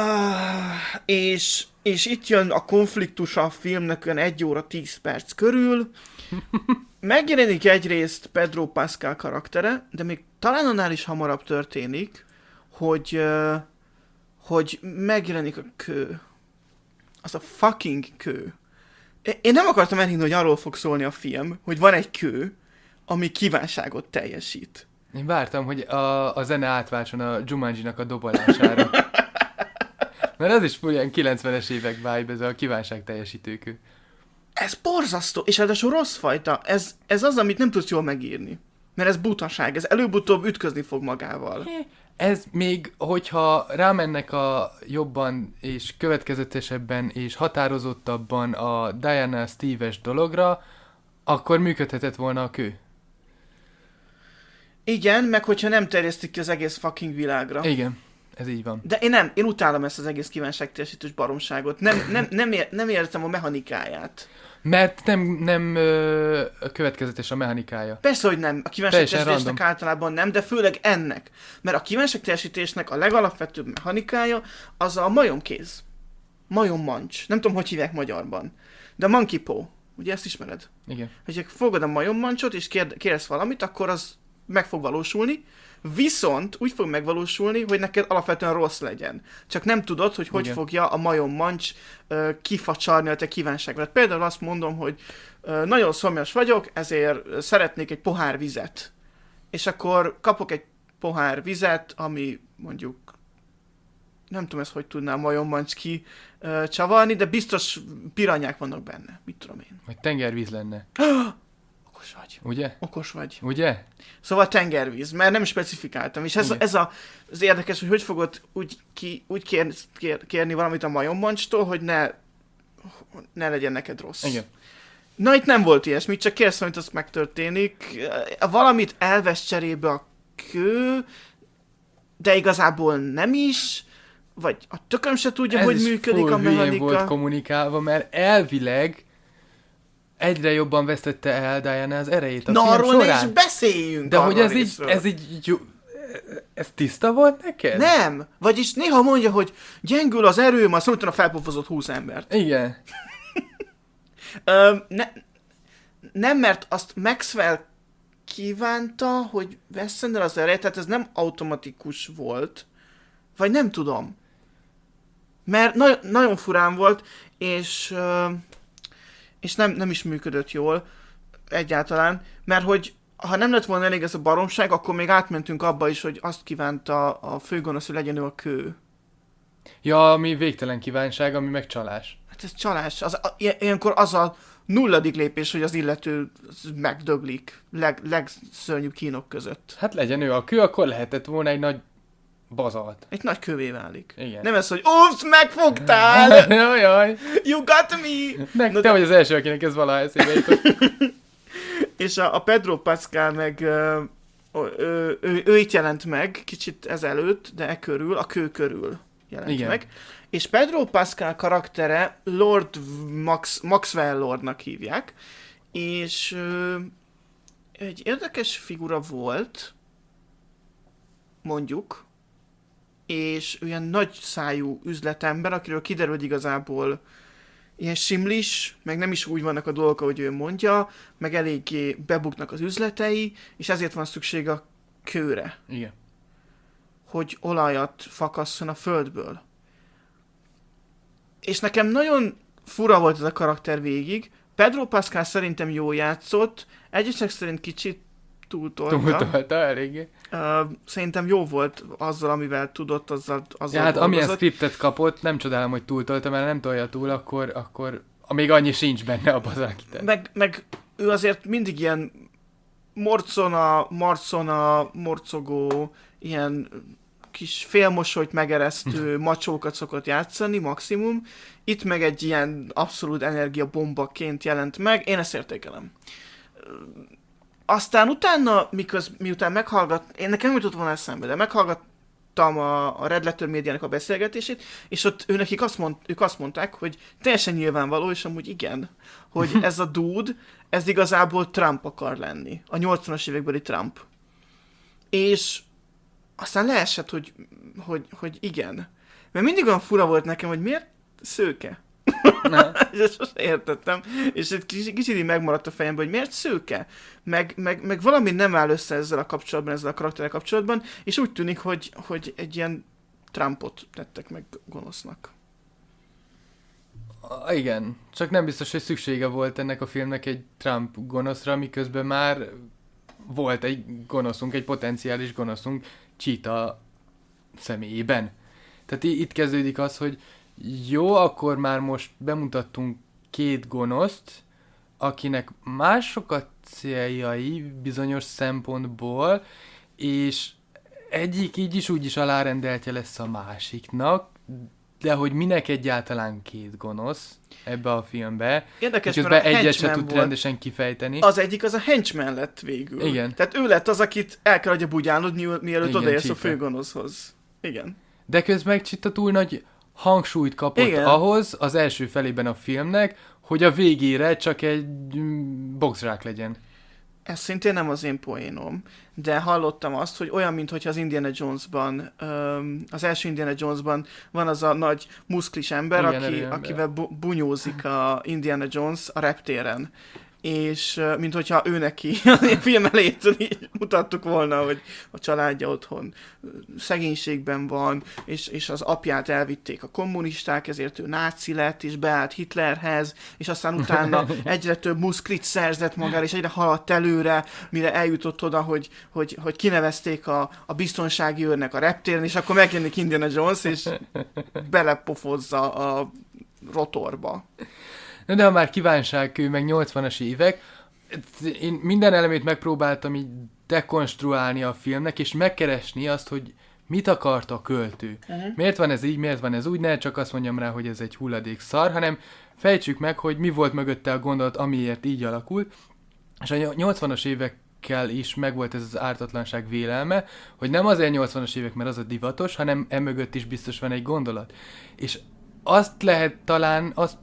és, és itt jön a konfliktus a filmnek olyan egy óra tíz perc körül. Megjelenik egyrészt Pedro Pascal karaktere, de még talán annál is hamarabb történik, hogy, uh, hogy megjelenik a kő. Az a fucking kő. Én nem akartam elhinni, hogy arról fog szólni a film, hogy van egy kő, ami kívánságot teljesít. Én vártam, hogy a, a zene átváltson a Jumanji-nak a dobolására. Mert az is olyan kilencvenes évek vibe, ez a kívánság teljesítőkő. Ez borzasztó, és ráadásul rossz fajta. Ez, ez az, amit nem tudsz jól megírni. Mert ez butaság, ez előbb-utóbb ütközni fog magával. Ez még, hogyha rámennek a jobban és következetesebben és határozottabban a Diana Steve-es dologra, akkor működhetett volna a kő. Igen, meg hogyha nem terjesztik ki az egész fucking világra. Igen, ez így van. De én nem, én utálom ezt az egész kívánságteljesítős baromságot. Nem, nem, nem, ér, nem értem a mechanikáját. Mert nem, nem ö, következetes a mechanikája. Persze, hogy nem. A kívánságteljesítésnek általában nem, de főleg ennek. Mert a kívánságteljesítésnek a legalapvetőbb mechanikája az a majomkéz. Majommancs. Nem tudom, hogy hívják magyarban. De a monkey paw. Ugye ezt ismered? Igen. Hogyha fogod a majommancsot és kérd, kérdez valamit, akkor az meg fog valósulni, viszont úgy fog megvalósulni, hogy neked alapvetően rossz legyen. Csak nem tudod, hogy hogy Igen. fogja a majommancs uh, kifacsarni a te kívánságodat. Például azt mondom, hogy uh, nagyon szomjas vagyok, ezért szeretnék egy pohár vizet. És akkor kapok egy pohár vizet, ami mondjuk nem tudom ezt, hogy tudnám majommancs ki uh, csavarni, de biztos piranyák vannak benne. Mit tudom én. Vagy tengervíz lenne. Okos vagy. Ugye? Okos vagy. Ugye? Szóval tengervíz, mert nem specifikáltam. És ez, a, ez a, az érdekes, hogy hogy fogod úgy, ki, úgy kér, kér, kérni valamit a majommancstól, hogy ne, ne legyen neked rossz. Igen. Na, itt nem volt ilyesmi, csak kérsz, hogy az megtörténik. Valamit elvesz cserébe a kő, de igazából nem is, vagy a tököm se tudja, Ez hogy is működik full a hülyén mechanika. volt kommunikálva, mert elvileg egyre jobban vesztette el Diana az erejét a Na, film arról ne során. is beszéljünk. De hogy arról ez így, részről. ez így jó, ez tiszta volt neked? Nem, vagyis néha mondja, hogy gyengül az erőm, aztán utána felpofozott húsz embert. Igen. Ö, ne, nem, mert azt Maxwell kívánta, hogy vesszen el az erejét, tehát ez nem automatikus volt. Vagy nem tudom. Mert na- nagyon furán volt, és, ö, és nem, nem is működött jól egyáltalán, mert hogy ha nem lett volna elég ez a baromság, akkor még átmentünk abba is, hogy azt kívánta a főgonosz, hogy legyen ő a kő. Ja, ami végtelen kívánság, ami meg csalás. Hát ez csalás. Az, a, ilyen- ilyenkor az a nulladik lépés, hogy az illető megdöglik leg, legszörnyűbb kínok között. Hát legyen ő a kő, akkor lehetett volna egy nagy bazalt. Egy nagy kövé válik. Igen. Nem ez, hogy ups, megfogtál! jaj, jaj. You got me! Meg Na te de- vagy az első, akinek ez valaha eszébe jutott. És a, a Pedro Pascal meg ö, ö, ő, ő, ő itt jelent meg, kicsit ezelőtt, de e körül, a kő körül jelent Igen. meg. És Pedro Pascal karaktere Lord Max, Maxwell Lordnak hívják, és ö, egy érdekes figura volt, mondjuk, és olyan nagy szájú üzletember, akiről kiderül, hogy igazából ilyen simlis, meg nem is úgy vannak a dolgok, ahogy ő mondja, meg eléggé bebuknak az üzletei, és ezért van szükség a kőre, Igen. hogy olajat fakasszon a földből. És nekem nagyon fura volt ez a karakter végig. Pedro Pascal szerintem jól játszott, egyesek szerint kicsit túltolta. Túltolta eléggé. Uh, szerintem jó volt azzal, amivel tudott, azzal, azzal Ja, hát amilyen dolgozott. scriptet kapott, nem csodálom, hogy túltolta, mert nem tolja túl, akkor, akkor még annyi sincs benne a bazárkitett. Meg, meg ő azért mindig ilyen morcona, marcona, morcogó, ilyen kis félmosolyt megeresztő macsókat szokott játszani, maximum. Itt meg egy ilyen abszolút energiabombaként jelent meg, én ezt értékelem. Aztán utána, miköz, miután meghallgat, én nekem nem jutott volna eszembe, de meghallgattam a, a Red Letter médiának a beszélgetését, és ott ő nekik azt mond, ők azt mondták, hogy teljesen nyilvánvaló, és amúgy igen, hogy ez a dude, ez igazából Trump akar lenni. A nyolcvanas évekbeli Trump. És aztán leesett, hogy, hogy, hogy igen. Mert mindig olyan fura volt nekem, hogy miért szőke. És ezt sosem értettem. És egy kicsit, kicsit így megmaradt a fejemben, hogy miért szőke. Meg, meg, meg valami nem áll össze ezzel a kapcsolatban, ezzel a karakterrel kapcsolatban, és úgy tűnik, hogy, hogy egy ilyen Trumpot tettek meg gonosznak. Ah, igen, csak nem biztos, hogy szüksége volt ennek a filmnek egy Trump gonoszra, miközben már volt egy gonoszunk, egy potenciális gonoszunk Cheetah személyében. Tehát i- itt kezdődik az, hogy jó, akkor már most bemutattunk két gonoszt, akinek mások a céljai bizonyos szempontból, és egyik így is úgy is alárendeltje lesz a másiknak, de hogy minek egyáltalán két gonosz ebbe a filmbe, Érdekes, miközben mert a egyet se henchman tud volt. rendesen kifejteni. Az egyik az a henchman lett végül. Igen. Tehát ő lett az, akit el kell adja bugyálnod, mi- mielőtt Igen, odaérsz a Cheetah. főgonoszhoz. Igen. De közben Cheetah túl nagy hangsúlyt kapott Igen. ahhoz az első felében a filmnek, hogy a végére csak egy mm, boxzsák legyen. Ez szintén nem az én poénom, de hallottam azt, hogy olyan, mintha az Indiana Jonesban, öm, az első Indiana Jonesban van az a nagy muszklis ember, Igen, aki, erőember. akivel bu- bunyózik a Indiana Jones a reptéren. és uh, mint hogyha ő neki a film elejétől így mutattuk volna, hogy a családja otthon szegénységben van, és, és az apját elvitték a kommunisták, ezért ő náci lett, és beállt Hitlerhez, és aztán utána egyre több muszklit szerzett magára, és egyre haladt előre, mire eljutott oda, hogy, hogy, hogy kinevezték a, a biztonsági őrnek a reptéren, és akkor megjelenik Indiana Jones, és belepofozza a rotorba. Na de ha már kívánságkő, meg nyolcvanas évek, én minden elemét megpróbáltam így dekonstruálni a filmnek, és megkeresni azt, hogy mit akart a költő. Uh-huh. Miért van ez így, miért van ez úgy, ne csak azt mondjam rá, hogy ez egy hulladék szar, hanem fejtsük meg, hogy mi volt mögötte a gondolat, amiért így alakult. És a nyolcvanas évekkel is megvolt ez az ártatlanság vélelme, hogy nem azért nyolcvanas évek, mert az a divatos, hanem emögött is biztos van egy gondolat. És azt lehet talán, azt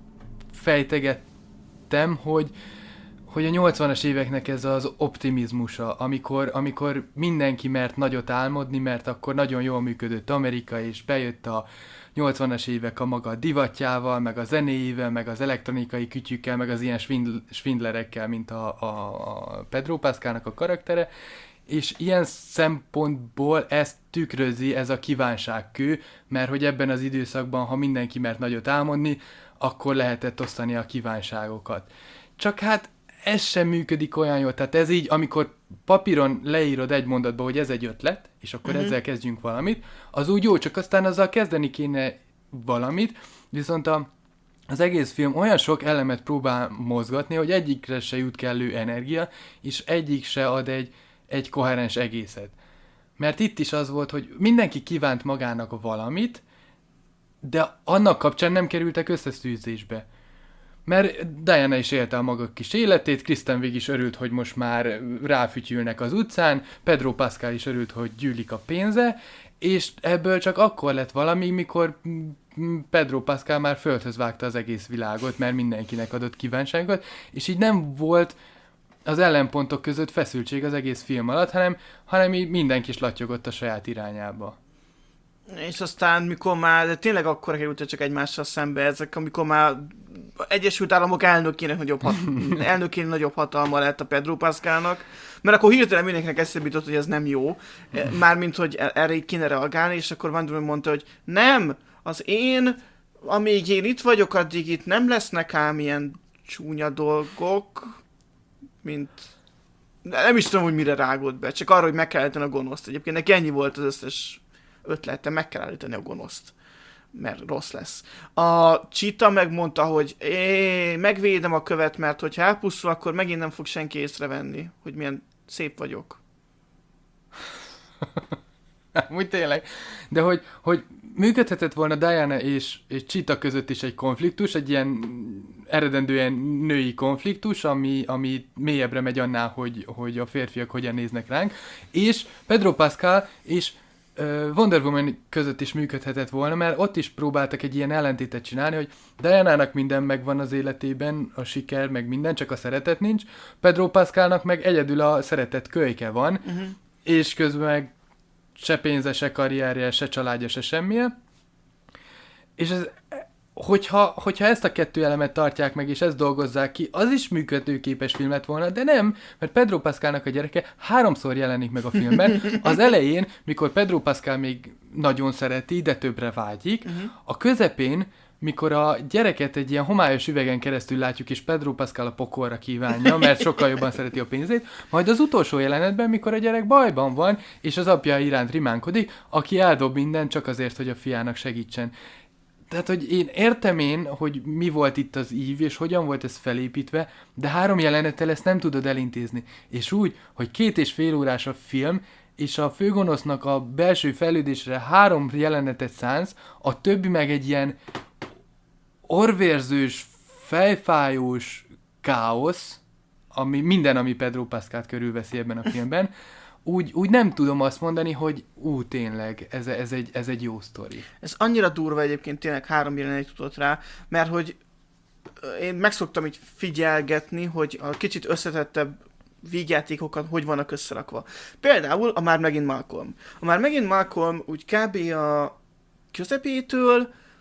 fejtegettem, hogy, hogy a nyolcvanas éveknek ez az optimizmusa, amikor, amikor mindenki mert nagyot álmodni, mert akkor nagyon jól működött Amerika, és bejött a nyolcvanas évek a maga divatjával, meg a zenéjével, meg az elektronikai kütyükkel, meg az ilyen svindl- svindlerekkel, mint a, a, a Pedro Pascalnak a karaktere, és ilyen szempontból ezt tükrözi ez a kívánságkő, mert hogy ebben az időszakban, ha mindenki mert nagyot álmodni, akkor lehetett osztani a kívánságokat. Csak hát ez sem működik olyan jól. Tehát ez így, amikor papíron leírod egy mondatba, hogy ez egy ötlet, és akkor uh-huh. ezzel kezdjünk valamit, az úgy jó, csak aztán azzal kezdeni kéne valamit, viszont a, az egész film olyan sok elemet próbál mozgatni, hogy egyikre se jut kellő energia, és egyik se ad egy, egy koherens egészet. Mert itt is az volt, hogy mindenki kívánt magának valamit, de annak kapcsán nem kerültek összeszűzésbe. Mert Diana is élte a maga kis életét, Kristen Wiig is örült, hogy most már ráfütyülnek az utcán, Pedro Pascal is örült, hogy gyűlik a pénze, és ebből csak akkor lett valami, mikor Pedro Pascal már földhöz vágta az egész világot, mert mindenkinek adott kívánságot, és így nem volt az ellenpontok között feszültség az egész film alatt, hanem, hanem így mindenki is lattyogott a saját irányába. És aztán, mikor már, de tényleg akkor kerültek csak egymással szembe ezek, amikor már Egyesült Államok elnökének nagyobb, hat, elnökének nagyobb hatalma lett a Pedro Pascalnak, mert akkor hirtelen mindenkinek eszébe jutott, hogy ez nem jó, mármint, hogy erre így kéne reagálni, és akkor Van Damme mondta, hogy nem, az én, amíg én itt vagyok, addig itt nem lesznek ám ilyen csúnya dolgok, mint... Nem is tudom, hogy mire rágott be, csak arra, hogy meg kell állítani a gonoszt. Egyébként neki ennyi volt az összes ötlete, meg kell állítani a gonoszt, mert rossz lesz. A Cheetah megmondta, hogy é, megvédem a követ, mert hogyha elpusztul, akkor megint nem fog senki észrevenni, hogy milyen szép vagyok. Úgy tényleg. De hogy, hogy működhetett volna Diana és, és Cheetah között is egy konfliktus, egy ilyen eredendően női konfliktus, ami, ami mélyebbre megy annál, hogy, hogy a férfiak hogyan néznek ránk, és Pedro Pascal és Wonder Woman között is működhetett volna, mert ott is próbáltak egy ilyen ellentétet csinálni, hogy Diana-nak minden megvan az életében, a siker, meg minden, csak a szeretet nincs, Pedro Pascalnak meg egyedül a szeretet kölyke van, uh-huh. és közben meg se pénze, se karrierje, se családja, se semmilyen. És ez, hogyha, hogyha ezt a kettő elemet tartják meg, és ezt dolgozzák ki, az is működőképes film lett volna, de nem, mert Pedro Pascalnak a gyereke háromszor jelenik meg a filmben. Az elején, mikor Pedro Pascal még nagyon szereti, de többre vágyik, uh-huh. a közepén, mikor a gyereket egy ilyen homályos üvegen keresztül látjuk, és Pedro Pascal a pokolra kívánja, mert sokkal jobban szereti a pénzét, majd az utolsó jelenetben, mikor a gyerek bajban van, és az apja iránt rimánkodik, aki eldob mindent csak azért, hogy a fiának segítsen. Tehát, hogy én értem én, hogy mi volt itt az ív, és hogyan volt ez felépítve, de három jelenettel ezt nem tudod elintézni. És úgy, hogy két és fél órás a film, és a főgonosznak a belső fejlődésre három jelenetet szánsz, a többi meg egy ilyen orvérzős, fejfájós káosz, ami minden, ami Pedro Pascalt körülveszi ebben a filmben, úgy, úgy nem tudom azt mondani, hogy ú, tényleg, ez, ez, egy, ez egy jó sztori. Ez annyira durva egyébként, tényleg három jelenet tudott rá, mert hogy én megszoktam így figyelgetni, hogy a kicsit összetettebb vígjátékokat hogy vannak összerakva. Például a Már megint Malcolm. A Már megint Malcolm úgy kb. A közepétől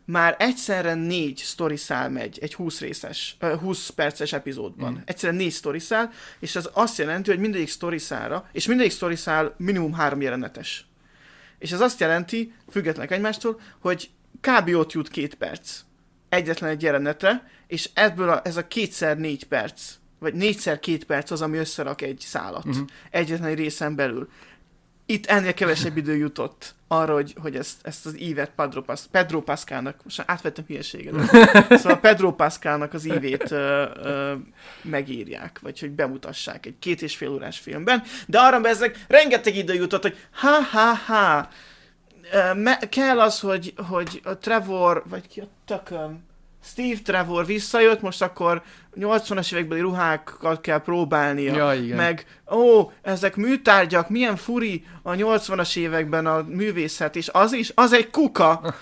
már egyszerre négy sztoriszál megy egy húsz részes, húsz perces epizódban. Mm. Egyszerre négy sztoriszál, és ez azt jelenti, hogy mindegyik sztoriszára, és mindegyik sztoriszál minimum három jelenetes. És ez azt jelenti, függetlenek egymástól, hogy kb. Ott jut két perc. Egyetlen egy jelenetre, és ebből a, ez a kétszer négy perc, vagy négyszer két perc az, ami összerak egy szálat. Uh-huh. Egyetlen egy részen belül. Itt ennél kevesebb idő jutott arra, hogy, hogy ezt, ezt az ívet Pedro, Pas- Pedro Pascalnak, most átvettem hülyeséget, szóval Pedro Pascalnak az ívét ö, ö, megírják, vagy hogy bemutassák egy két és fél órás filmben, de arra ezek rengeteg idő jutott, hogy ha-ha-ha, Me- kell az, hogy, hogy a Trevor, vagy ki a tököm, Steve Trevor visszajött, most akkor nyolcvanas évekbeli ruhákat kell próbálnia. Ja, meg, ó, ezek műtárgyak, milyen furi a nyolcvanas években a művészet, és az is, az egy kuka.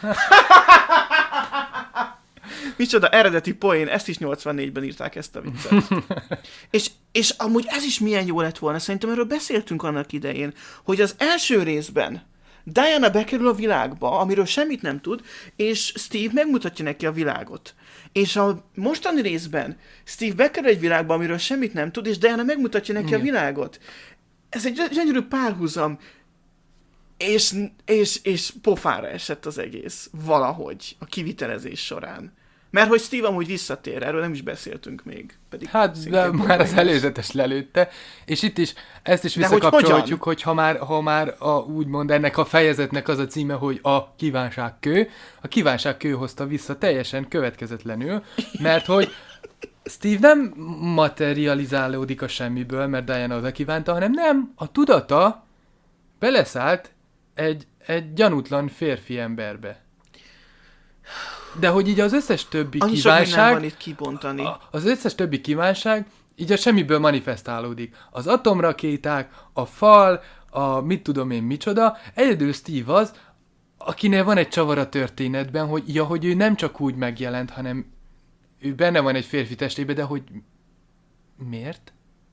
Micsoda eredeti poén, ezt is nyolcvannégyben írták, ezt a viccet. és, és amúgy ez is milyen jó lett volna, szerintem erről beszéltünk annak idején, hogy az első részben Diana bekerül a világba, amiről semmit nem tud, és Steve megmutatja neki a világot. És a mostani részben Steve bekerül egy világba, amiről semmit nem tud, és Diana megmutatja neki Igen. a világot. Ez egy gyönyörű párhuzam, és, és, és pofára esett az egész valahogy a kivitelezés során. Mert hogy Steve amúgy visszatér, erről nem is beszéltünk még. Pedig hát, de már az előzetes lelőtte, és itt is ezt is visszakapcsolhatjuk, hogy, hogy ha már, ha már a, úgymond ennek a fejezetnek az a címe, hogy a kívánságkő, a kívánságkő hozta vissza teljesen következetlenül, mert hogy Steve nem materializálódik a semmiből, mert Diana oda kívánta, hanem nem, a tudata beleszállt egy, egy gyanútlan férfi emberbe. De hogy így az összes többi annyi kívánság, van itt kibontani. Az összes többi kívánság így a semmiből manifestálódik. Az atomrakéták, a fal, a mit tudom én micsoda, egyedül Steve az, akinél van egy csavar a történetben, hogy ja, hogy ő nem csak úgy megjelent, hanem ő benne van egy férfi testében, de hogy miért?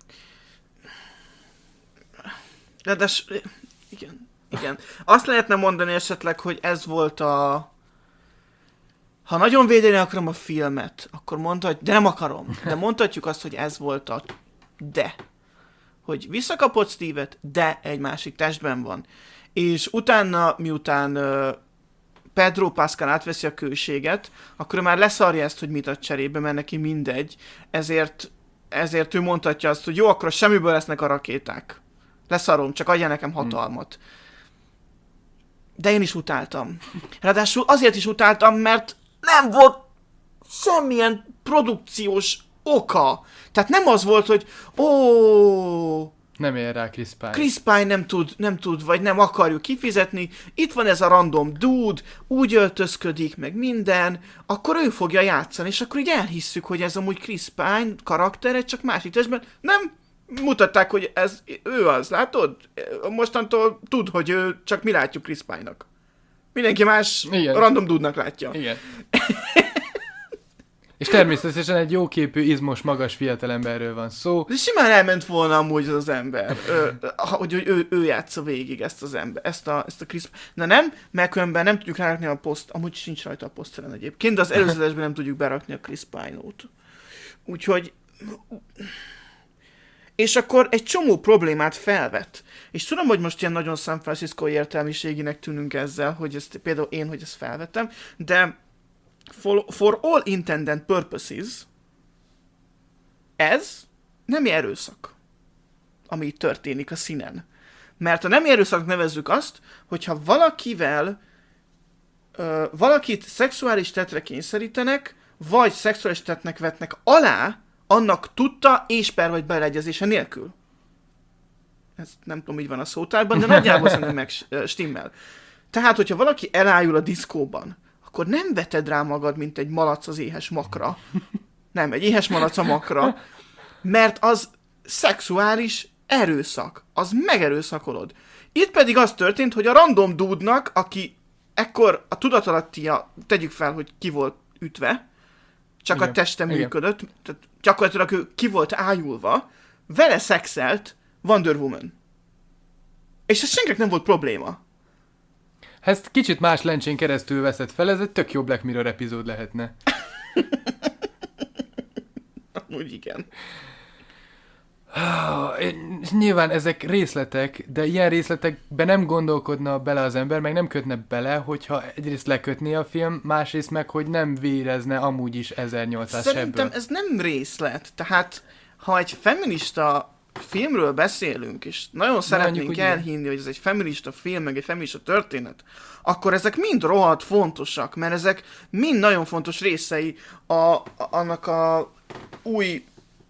De, de igen, igen. Azt lehetne mondani esetleg, hogy ez volt a... Ha nagyon védeni akarom a filmet, akkor mondhatjuk, de nem akarom, de mondhatjuk azt, hogy ez volt a de. Hogy visszakapott Steve-et, de egy másik testben van. És utána, miután uh, Pedro Pascal átveszi a kőséget, akkor már leszarja ezt, hogy mit ad cserébe, mert neki mindegy. Ezért, ezért ő mondhatja azt, hogy jó, akkor semmiből lesznek a rakéták. Leszarom, csak adja nekem hatalmat. De én is utáltam. Ráadásul azért is utáltam, mert nem volt semmilyen produkciós oka. Tehát nem az volt, hogy ó... Nem ér rá Chris Pine. Chris Pine nem tud, nem tud, vagy nem akarjuk kifizetni. Itt van ez a random dude, úgy öltözködik, meg minden. Akkor ő fogja játszani, és akkor így elhisszük, hogy ez amúgy Chris Pine karaktere, csak másik testben. Nem mutatták, hogy ez ő az, látod? Mostantól tud, hogy ő, csak mi látjuk Chris Pine-nak. Mindenki más Igen. random dude-nak látja. Igen. És természetesen egy jóképű, izmos, magas fiatalemberről van szó. De simán elment volna amúgy az, az ember, ö, hogy, hogy ő, ő játsza végig ezt az ember, ezt a, ezt a Chris... Na nem, mert különben nem tudjuk rárakni a poszt, amúgy sincs rajta a poszteren egyébként, de az előzetesben nem tudjuk berakni a Chris Pine-ot. Úgyhogy... És akkor egy csomó problémát felvet. És tudom, hogy most ilyen nagyon San Francisco értelmiséginek tűnünk ezzel, hogy ezt, például én, hogy ezt felvettem, de for, for all intended purposes ez nem erőszak, ami itt történik a színen. Mert a nem erőszak nevezzük azt, hogyha valakivel ö, valakit szexuális tettre kényszerítenek, vagy szexuális tettnek vetnek alá, annak tudta és per vagy beleegyezése nélkül. Ez nem tudom, így van a szótárban, de nagyjából szerintem meg stimmel. Tehát, hogyha valaki elájul a diszkóban, akkor nem veted rá magad, mint egy malac az éhes makra. Nem, egy éhes malac a makra, mert az szexuális erőszak. Az megerőszakolod. Itt pedig az történt, hogy a random dude-nak, aki ekkor a tudatalattia, tegyük fel, hogy ki volt ütve, csak Igen. a teste működött, tehát gyakorlatilag ő ki volt ájulva, vele szexelt Wonder Woman. És ez senkinek nem volt probléma. Ha ezt kicsit más lencsén keresztül veszed fel, ez egy tök jó Black Mirror epizód lehetne. Úgy igen. Nyilván ezek részletek, de ilyen részletekben nem gondolkodna bele az ember, meg nem kötne bele, hogyha egyrészt lekötné a film, másrészt meg, hogy nem vérezne amúgy is ezernyolcszáz Szerintem sebből. ez nem részlet. Tehát, ha egy feminista filmről beszélünk, és nagyon szeretnénk úgy elhinni, hogy ez egy feminista film, meg egy feminista történet, akkor ezek mind rohadt fontosak, mert ezek mind nagyon fontos részei a, a, annak a új,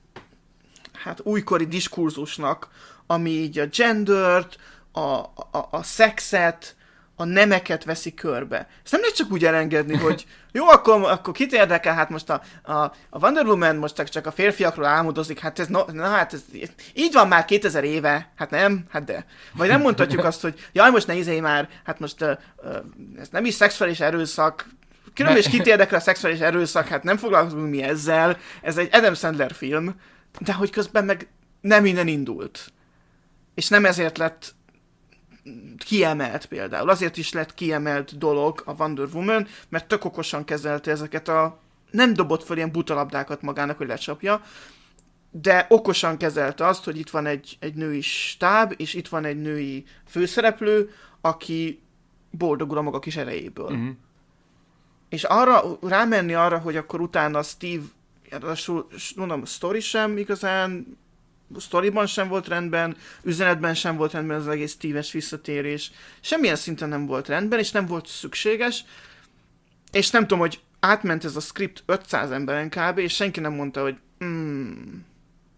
hát újkori diskurzusnak, ami így a gendert, a, a, a szexet, a nemeket veszi körbe. Ezt nem lehet csak úgy elengedni, hogy jó, akkor, akkor kit érdekel, hát most a, a, a Wonder Woman most csak a férfiakról álmodozik, hát ez, no, na, hát ez így van már kétezer éve, hát nem, hát de. Vagy nem mondhatjuk azt, hogy jaj, most ne izélj már, hát most uh, uh, ez nem is szexuális erőszak, különben is kit érdekel a szexuális erőszak, hát nem foglalkozunk mi ezzel, ez egy Adam Sandler film, de hogy közben meg nem innen indult. És nem ezért lett kiemelt például. Azért is lett kiemelt dolog a Wonder Woman, mert tök okosan kezelte ezeket a... Nem dobott fel ilyen butalabdákat magának, hogy lecsapja, de okosan kezelte azt, hogy itt van egy, egy női stáb, és itt van egy női főszereplő, aki boldogul a maga kis erejéből. Uh-huh. És arra, rámenni arra, hogy akkor utána Steve, mondom, a sztori sem igazán, sztoriban sem volt rendben, üzenetben sem volt rendben az egész Steve-es visszatérés, semmilyen szinten nem volt rendben, és nem volt szükséges, és nem tudom, hogy átment ez a script ötszáz emberen kb, és senki nem mondta, hogy hmm,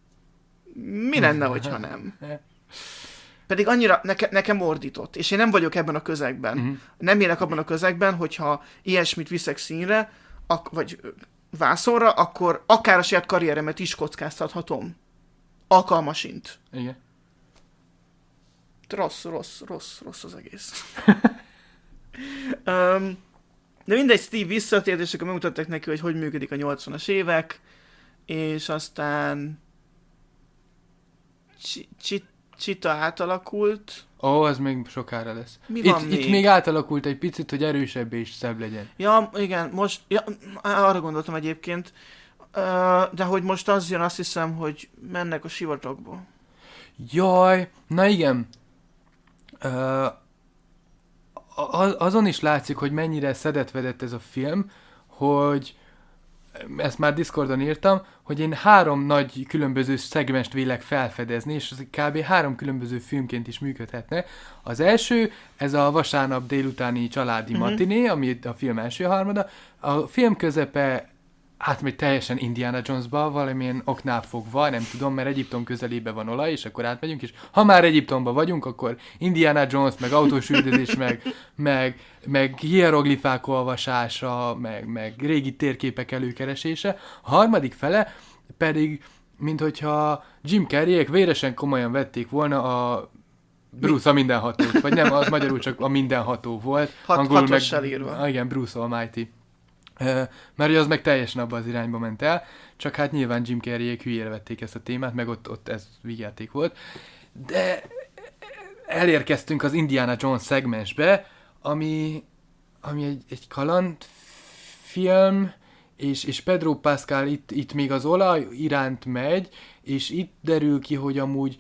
mi lenne, hogyha nem. Pedig annyira neke, nekem ordított, és én nem vagyok ebben a közegben. Uh-huh. Nem élek abban a közegben, hogyha ilyesmit viszek színre, ak- vagy vászonra, akkor akár a saját karrieremet is kockáztathatom. Alkalmasint. Igen. Rossz, rossz, rossz, rossz az egész. um, de mindegy, Steve visszatért, és akkor megmutatták neki, hogy hogy működik a nyolcvanas évek, és aztán Cheetah átalakult. Ó, az még sokára lesz. Mi itt, van még? Itt még átalakult egy picit, hogy erősebb és szebb legyen. Ja, igen, most, ja, arra gondoltam egyébként, de hogy most az jön, azt hiszem, hogy mennek a sivatagba. Jaj, na igen. Uh, azon is látszik, hogy mennyire szedetvedett ez a film, hogy ezt már Discordon írtam, hogy én három nagy különböző szegmest vélek felfedezni, és az kb. három különböző filmként is működhetne. Az első, ez a vasárnap délutáni családi mm-hmm. matiné, ami a film első harmada. A film közepe átmegy teljesen Indiana Jonesba, valamilyen oknál fogva, nem tudom, mert Egyiptom közelébe van olaj, és akkor átmegyünk, és ha már Egyiptomban vagyunk, akkor Indiana Jones, meg autós üldözés, meg, meg, meg hieroglifák olvasása, meg, meg régi térképek előkeresése. A harmadik fele pedig, mint hogyha Jim Carreyék véresen komolyan vették volna a Bruce a mindenhatót, vagy nem, az magyarul csak a mindenható volt. Hat, hatossal írva. Igen, Bruce Almighty. Mert az meg teljesen abba az irányba ment el, csak hát nyilván Jim Carreyék hülyére vették ezt a témát, meg ott, ott ez vígjáték volt. De elérkeztünk az Indiana Jones szegmensbe, ami, ami egy, egy kalandfilm, és, és Pedro Pascal itt, itt még az olaj iránt megy, és itt derül ki, hogy amúgy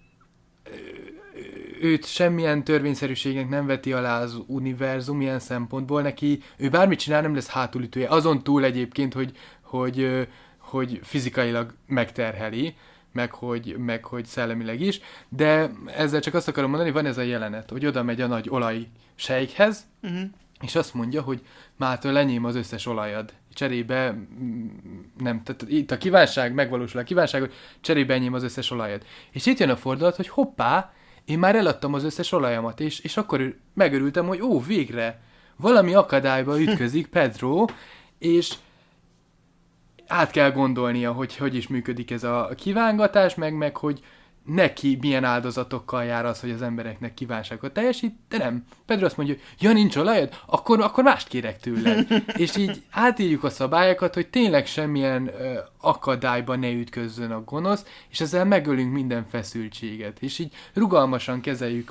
őt semmilyen törvényszerűségnek nem veti alá az univerzum ilyen szempontból, neki ő bármit csinál, nem lesz hátulütője. Azon túl egyébként, hogy, hogy, hogy fizikailag megterheli, meg hogy, meg hogy szellemileg is, de ezzel csak azt akarom mondani, van ez a jelenet, hogy oda megy a nagy olaj sejkhez, uh-huh. és azt mondja, hogy mától lenyém az összes olajad. Cserébe nem, tehát itt a kívánság, megvalósul a kívánság, hogy cserébe enyém az összes olajad. És itt jön a fordulat, hogy hoppá, én már eladtam az összes olajamat, és, és akkor megörültem, hogy ó, végre valami akadályba ütközik Pedro, és át kell gondolnia, hogy hogy is működik ez a kívángatás, meg, meg hogy neki milyen áldozatokkal jár az, hogy az embereknek kívánságot teljesít, de nem. Pedro azt mondja, ja, nincs olajad? Akkor, akkor mást kérek tőled. És így átírjuk a szabályokat, hogy tényleg semmilyen ö, akadályba ne ütközzön a gonosz, és ezzel megölünk minden feszültséget. És így rugalmasan kezeljük a,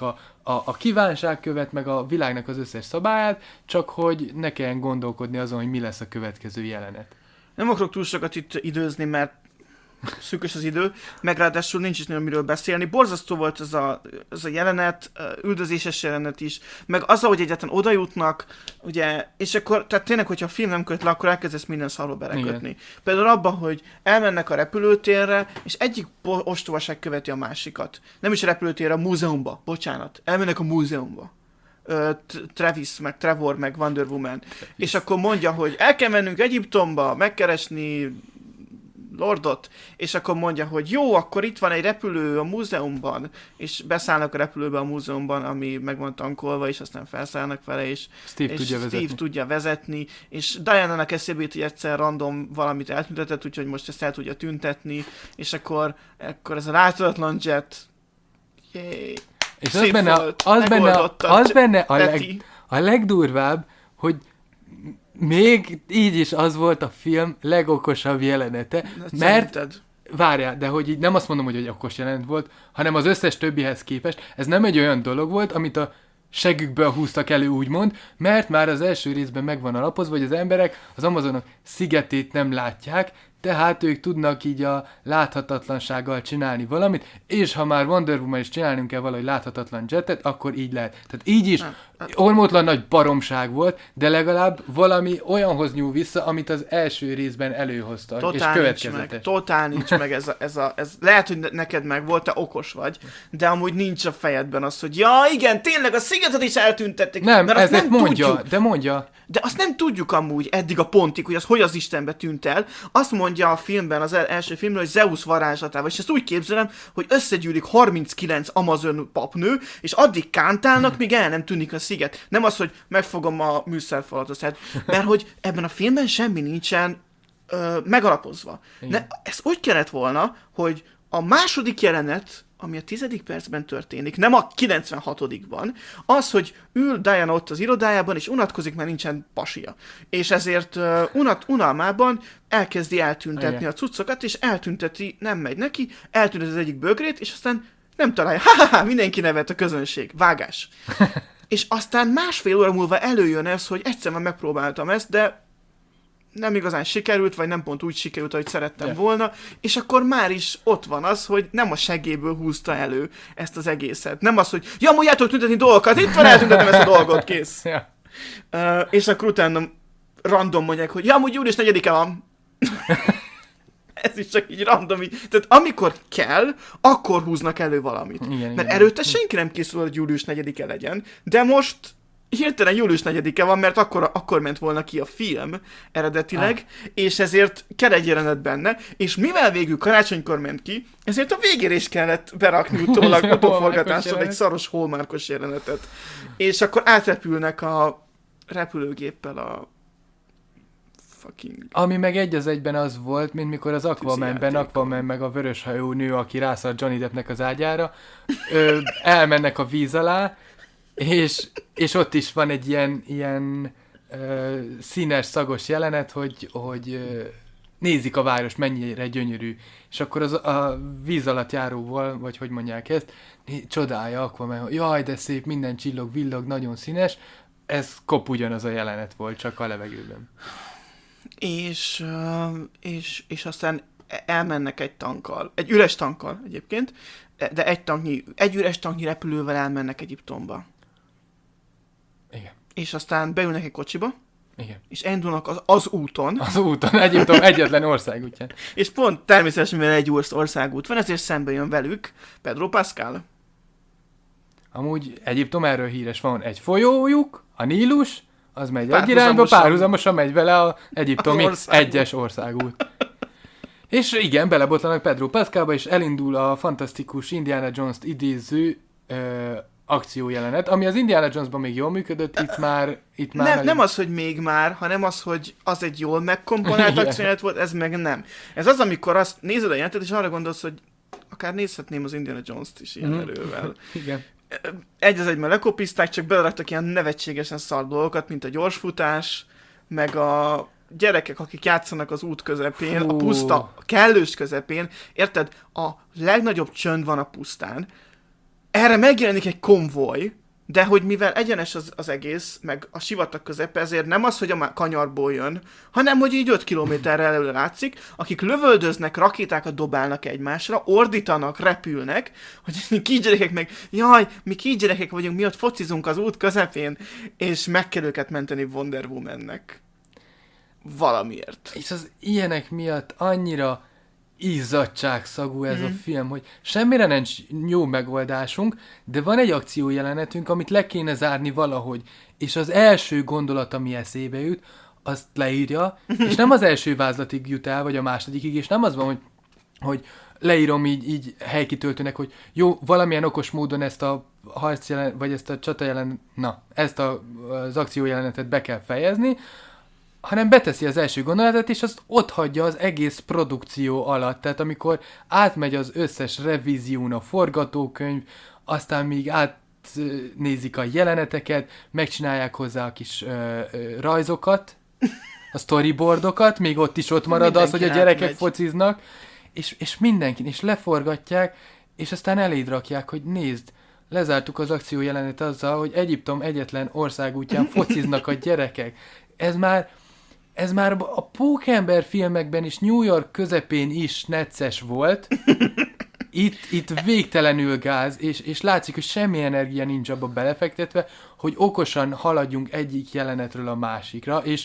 a, a kívánságkövet, meg a világnak az összes szabályát, csak hogy ne kelljen gondolkodni azon, hogy mi lesz a következő jelenet. Nem akarok túl sokat itt időzni, mert szűkös az idő, meg ráadásul nincs is nagyon miről beszélni. Borzasztó volt ez a, ez a jelenet, üldözéses jelenet is, meg az, ahogy egyáltalán oda jutnak, ugye, és akkor, tehát tényleg, hogyha a film nem köt le, akkor elkezdesz minden szarról belekötni. Igen. Például abban, hogy elmennek a repülőtérre, és egyik ostobaság követi a másikat. Nem is a repülőtérre, a múzeumba, bocsánat. Elmennek a múzeumba. Travis, meg Trevor, meg Wonder Woman. És akkor mondja, hogy el kell mennünk Egyiptomba, megkeresni Lordot, és akkor mondja, hogy jó, akkor itt van egy repülő a múzeumban, és beszállnak a repülőbe a múzeumban, ami meg van tankolva, és aztán felszállnak vele, és Steve, és tudja, Steve vezetni. tudja vezetni, és Diana-nak eszébe jut, hogy egyszer random valamit eltüntetett, úgyhogy most ezt el tudja tüntetni, és akkor, akkor ez a látodatlan jet, yay. És az benne, az, benne, az benne a, leg, a legdurvább, hogy még így is az volt a film legokosabb jelenete, Na, mert szerinted? várjál, de hogy így nem azt mondom, hogy egy okos jelenet volt, hanem az összes többihez képest, ez nem egy olyan dolog volt, amit a segükből húztak elő, úgymond, mert már az első részben megvan alapozva, hogy az emberek az Amazonok szigetét nem látják, tehát ők tudnak így a láthatatlansággal csinálni valamit, és ha már Wonder Woman is csinálnunk kell valahogy láthatatlan jetet, akkor így lehet. Tehát így is ormótlan nagy baromság volt, de legalább valami olyanhoz nyúl vissza, amit az első részben előhozta, totál és következetes. Meg, totál nincs meg ez a, ez a ez, lehet, hogy neked meg volt, te okos vagy, de amúgy nincs a fejedben az, hogy ja, igen, tényleg a szigetet is eltüntették. Nem, mert ezt nem mondja, tudjuk. de mondja. De azt nem tudjuk amúgy eddig a pontig, hogy az hogy az Istenbe tűnt el. Azt mondja a filmben, az első filmben, hogy Zeus varázslatával, és ezt úgy képzelem, hogy összegyűlik harminckilenc amazon papnő, és addig kántálnak, míg el nem tűnik a sziget. Nem az, hogy megfogom a műszerfalat, tehát, mert hogy ebben a filmben semmi nincsen ö, megalapozva. Ne, ez úgy kellett volna, hogy a második jelenet, ami a tizedik percben történik, nem a kilencvenhatodikban, az, hogy ül Diana ott az irodájában, és unatkozik, mert nincsen pasia. És ezért uh, unat, unalmában elkezdi eltüntetni Igen. a cuccokat, és eltünteti, nem megy neki, eltünteti az egyik bögrét, és aztán nem találja. Ha-ha-ha, mindenki nevet, a közönség. Vágás. És aztán másfél óra múlva előjön ez, hogy egyszer már megpróbáltam ezt, de nem igazán sikerült, vagy nem pont úgy sikerült, ahogy szerettem yeah. volna, és akkor már is ott van az, hogy nem a segélyből húzta elő ezt az egészet. Nem az, hogy ja, amúgy el tudok tüntetni dolgokat, itt van, eltüntetem ezt a dolgot, kész. Yeah. Uh, és akkor utána random mondják, hogy ja, amúgy július negyedike van. Ez is csak így random így. Tehát amikor kell, akkor húznak elő valamit. Igen, Mert igen. előtte senki nem készül, hogy július negyedike legyen, de most hirtelen július negyedike van, mert akkor, akkor ment volna ki a film eredetileg, ah. és ezért kell egy jelenet benne, és mivel végül karácsonykor ment ki, ezért a végére is kellett berakni utólag utóforgatásra egy szaros hallmarkos jelenetet. És akkor átrepülnek a repülőgéppel a fucking... Ami meg egy az egyben az volt, mint mikor az Aquamanben, Aquaman meg a vöröshajú nő, aki rászart Johnny Deppnek az ágyára, ö, elmennek a víz alá, És, és ott is van egy ilyen, ilyen ö, színes, szagos jelenet, hogy, hogy ö, nézik a város, mennyire gyönyörű. És akkor az, a víz alatt járóval, vagy hogy mondják ezt, csodálja Aquaman, hogy jaj, de szép, minden csillog, villog, nagyon színes. Ez kop ugyanaz a jelenet volt, csak a levegőben. És, és, és aztán elmennek egy tankkal, egy üres tankkal egyébként, de egy, tanknyi, egy üres tanknyi repülővel elmennek Egyiptomba. Igen. És aztán beülnek egy kocsiba, Igen. és elindulnak az, az úton. Az úton, Egyiptom egyetlen ország útján. És pont természetesen, mivel egy országút van, ezért szembe jön velük Pedro Pascal. Amúgy Egyiptom erről híres, van egy folyójuk, a Nílus, az megy egy irányba, párhuzamosan megy vele a egyiptomi országút. Egyes országút. És igen, belebotlanak Pedro Pascalba, és elindul a fantasztikus Indiana Jones-t idéző ö, akciójelenet, ami az Indiana Jonesban még jól működött, itt már... Itt már nem, elég... nem az, hogy még már, hanem az, hogy az egy jól megkomponált akciójelenet volt, ez meg nem. Ez az, amikor azt nézed a jelentet, és arra gondolsz, hogy akár nézhetném az Indiana Jones-t is ilyen mm. erővel. Igen. Egy az egyben lekopizták, csak beleraktak ilyen nevetségesen szar dolgokat, mint a gyorsfutás, meg a gyerekek, akik játszanak az út közepén, Fú. a puszta, a kellős közepén. Érted? A legnagyobb csönd van a pusztán. erre megjelenik egy konvoj, de hogy mivel egyenes az, az egész, meg a sivatag közepe, ezért nem az, hogy a kanyarból jön, hanem hogy így öt kilométerre előre látszik, akik lövöldöznek, rakétákat dobálnak egymásra, ordítanak, repülnek, hogy kisgyerekek meg, jaj, mi kisgyerekek vagyunk, mi ott focizunk az út közepén, és meg kell őket menteni Wonder Womannek. Valamiért. És az ilyenek miatt annyira izzadságszagú ez mm. a Mhm. film, hogy semmire nincs jó megoldásunk, de van egy akciójelenetünk, amit le kéne zárni valahogy, és az első gondolat, ami eszébe jut, azt leírja, és nem az első vázlatig jut el, vagy a másodikig, és nem az van, hogy, hogy leírom így, így helykitöltőnek, hogy jó, valamilyen okos módon ezt a harcjelen, vagy ezt a csatajelen, na, ezt a, az akciójelenetet be kell fejezni, hanem beteszi az első gondolatot, és azt ott hagyja az egész produkció alatt. Tehát amikor átmegy az összes revízión a forgatókönyv, aztán még átnézik a jeleneteket, megcsinálják hozzá a kis ö, ö, rajzokat, a storyboardokat, még ott is ott marad az, hogy a gyerekek átmegy. fociznak, és, és mindenkin, és leforgatják, és aztán eléd rakják, hogy nézd, lezártuk az akció jelenet azzal, hogy Egyiptom egyetlen országútján fociznak a gyerekek. Ez már Ez már a Pókember filmekben is New York közepén is necces volt. Itt, itt végtelenül gáz, és, és látszik, hogy semmi energia nincs abba belefektetve, hogy okosan haladjunk egyik jelenetről a másikra, és,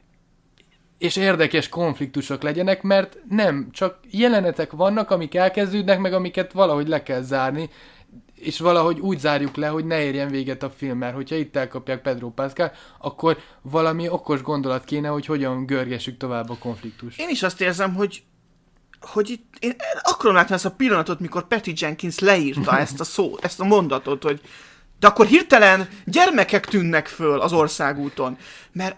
és érdekes konfliktusok legyenek, mert nem, csak jelenetek vannak, amik elkezdődnek, meg amiket valahogy le kell zárni, és valahogy úgy zárjuk le, hogy ne érjen véget a film, mert hogyha itt elkapják Pedro Pascal, akkor valami okos gondolat kéne, hogy hogyan görgessük tovább a konfliktust. Én is azt érzem, hogy hogy itt, én akarom látni ezt a pillanatot, mikor Patty Jenkins leírta ezt a szót, ezt a mondatot, hogy de akkor hirtelen gyermekek tűnnek föl az országúton, mert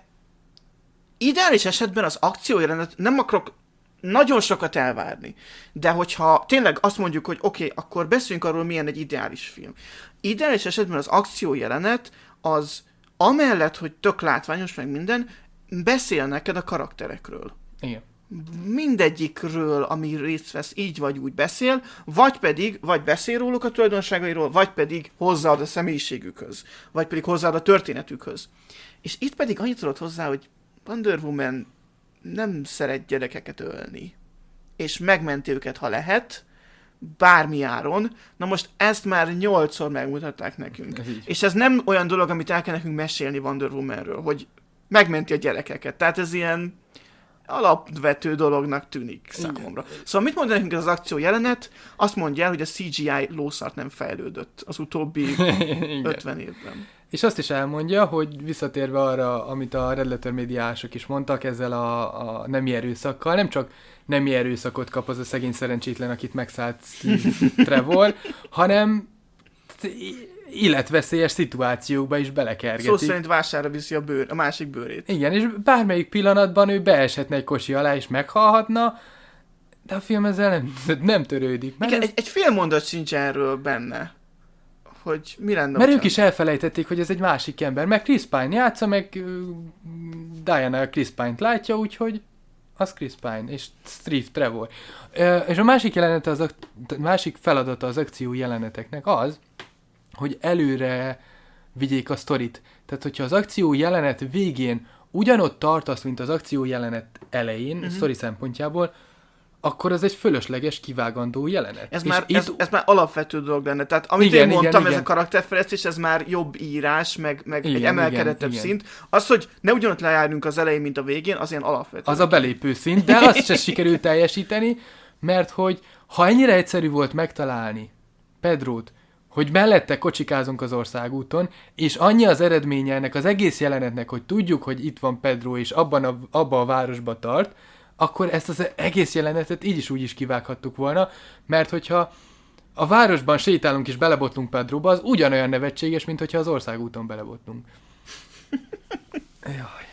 ideális esetben az akciójelenet, nem akarok nagyon sokat elvárni, de hogyha tényleg azt mondjuk, hogy oké, okay, akkor beszéljünk arról, milyen egy ideális film. Ideális esetben az akciójelenet az amellett, hogy tök látványos meg minden, beszél neked a karakterekről. Igen. Mindegyikről, ami részt vesz, így vagy úgy beszél, vagy pedig, vagy beszél róluk a tulajdonságairól, vagy pedig hozzáad a személyiségükhöz, vagy pedig hozzáad a történetükhöz. És itt pedig annyit tudod hozzá, hogy Wonder Woman nem szeret gyerekeket ölni, és megmenti őket, ha lehet, bármi áron. Na most ezt már nyolcszor megmutatták nekünk. Ez így. És ez nem olyan dolog, amit el kell nekünk mesélni Wonder Womanről, hogy megmenti a gyerekeket. Tehát ez ilyen alapvető dolognak tűnik számomra. Szóval mit mond nekünk ez az akció jelenet? Azt mondja el, hogy a cé gé í lószart nem fejlődött az utóbbi ötven évben. És azt is elmondja, hogy visszatérve arra, amit a Red Letter médiások is mondtak ezzel a, a nemi erőszakkal, nem csak nemi erőszakot kap az a szegény szerencsétlen, akit megszállt Steve Trevor, hanem életveszélyes szituációkba is belekergetik. Szó szerint vására viszi a, bőr, a másik bőrét. Igen, és bármelyik pillanatban ő beeshetne egy kosi alá, és meghalhatna, de a film ezzel nem, nem törődik. Mert, Igen, ez, egy, egy fél mondat sincs erről benne, hogy mi lenne. mert ők hogyha- is elfelejtették, hogy ez egy másik ember, meg Chris Pine játsza, meg uh, Diana Chris Pine-t látja, úgyhogy az Chris Pine, és Steve Trevor. Uh, és a másik jelenete, az ak- másik feladata az akció jeleneteknek az, hogy előre vigyék a sztorit. Tehát, hogyha az akció jelenet végén ugyanott tartasz, mint az akció jelenet elején, Mhm. a sztori szempontjából, akkor az egy fölösleges, kivágandó jelenet. Ez És már, itt, ez, ez már alapvető dolog lenne. Tehát amit Igen, én mondtam, igen, ez igen. a karakterfejlesztés, ez már jobb írás, meg, meg Igen, egy emelkedettebb igen, szint. Az, hogy ne ugyanott lejárjunk az elején, mint a végén, az ilyen alapvető. az a belépő szint, de azt se sikerült teljesíteni, mert hogy ha ennyire egyszerű volt megtalálni Pedrót, hogy mellette kocsikázunk az országúton, és annyi az eredménye ennek az egész jelenetnek, hogy tudjuk, hogy itt van Pedro, és abban a, abba a városba tart, akkor ezt az egész jelenetet így is úgy is kivághattuk volna, mert hogyha a városban sétálunk és belebotlunk Pedróba, az ugyanolyan nevetséges, mint hogyha az országúton belebotlunk. Jaj.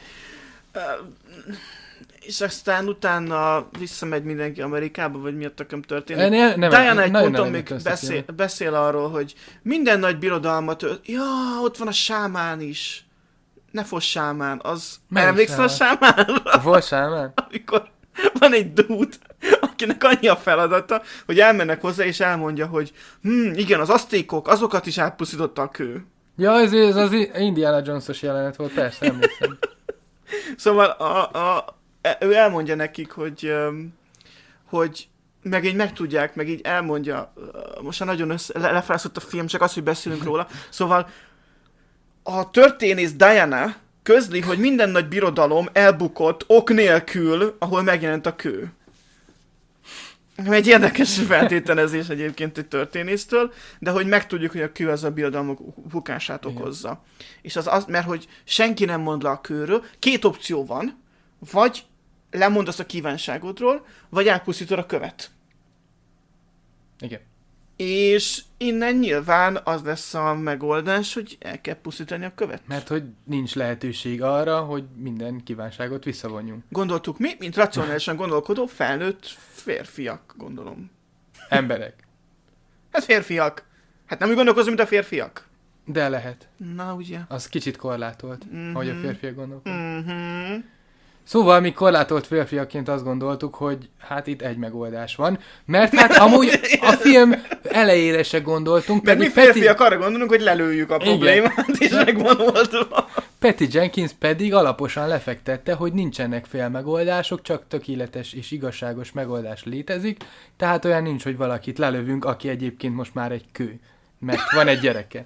És aztán utána visszamegy mindenki Amerikába, vagy mi a tököm történik. Ne, nem, nem, Diana egy nagyon ponton nem még emlékszem ezt a beszél, filmet. beszél arról, hogy minden nagy birodalmat, ő- ja, ott van a sámán is. Ne foss sámán, az... Melyik Emlékszel a sámánra? Volt Sámán? Amikor van egy dude, akinek annyi a feladata, hogy elmennek hozzá és elmondja, hogy hm, igen, az aztékok, azokat is átpusztította a kő. Ja, ez, ez az Indiana Jones-os jelenet volt, persze, emlékszem. Szóval a, a, ő elmondja nekik, hogy, hogy meg így megtudják, meg így elmondja, most már nagyon össze, le, lefelászott a film, csak az, hogy beszélünk róla. Szóval a történész Diana közli, hogy minden nagy birodalom elbukott ok nélkül, ahol megjelent a kő. Egy érdekes feltételezés egyébként egy történésztől, de hogy megtudjuk, hogy a kő az a birodalmak bukását okozza. És az az, mert hogy senki nem mond le a kőről, két opció van, vagy lemondasz a kívánságodról, vagy elpusztítod a követ. Igen. És innen nyilván az lesz a megoldás, hogy el kell pusztítani a követ. Mert hogy nincs lehetőség arra, hogy minden kívánságot visszavonjunk. Gondoltuk mi, mint racionálisan gondolkodó felnőtt férfiak, gondolom. Emberek. Hát férfiak. Hát nem úgy gondolkozom, mint a férfiak. De lehet. Na, ugye? Az kicsit korlátolt, mm-hmm. ahogy a férfiak gondolkodnak. Mm-hmm. Szóval mi korlátolt férfiakként azt gondoltuk, hogy hát itt egy megoldás van, mert hát amúgy a film elejére se gondoltunk. Mert mi férfiak Patty... arra gondolunk, hogy lelőjük a problémát, igen. És megvonultunk. Patty Jenkins pedig alaposan lefektette, hogy nincsenek félmegoldások, csak tökéletes és igazságos megoldás létezik, tehát olyan nincs, hogy valakit lelövünk, aki egyébként most már egy kő, mert van egy gyereke.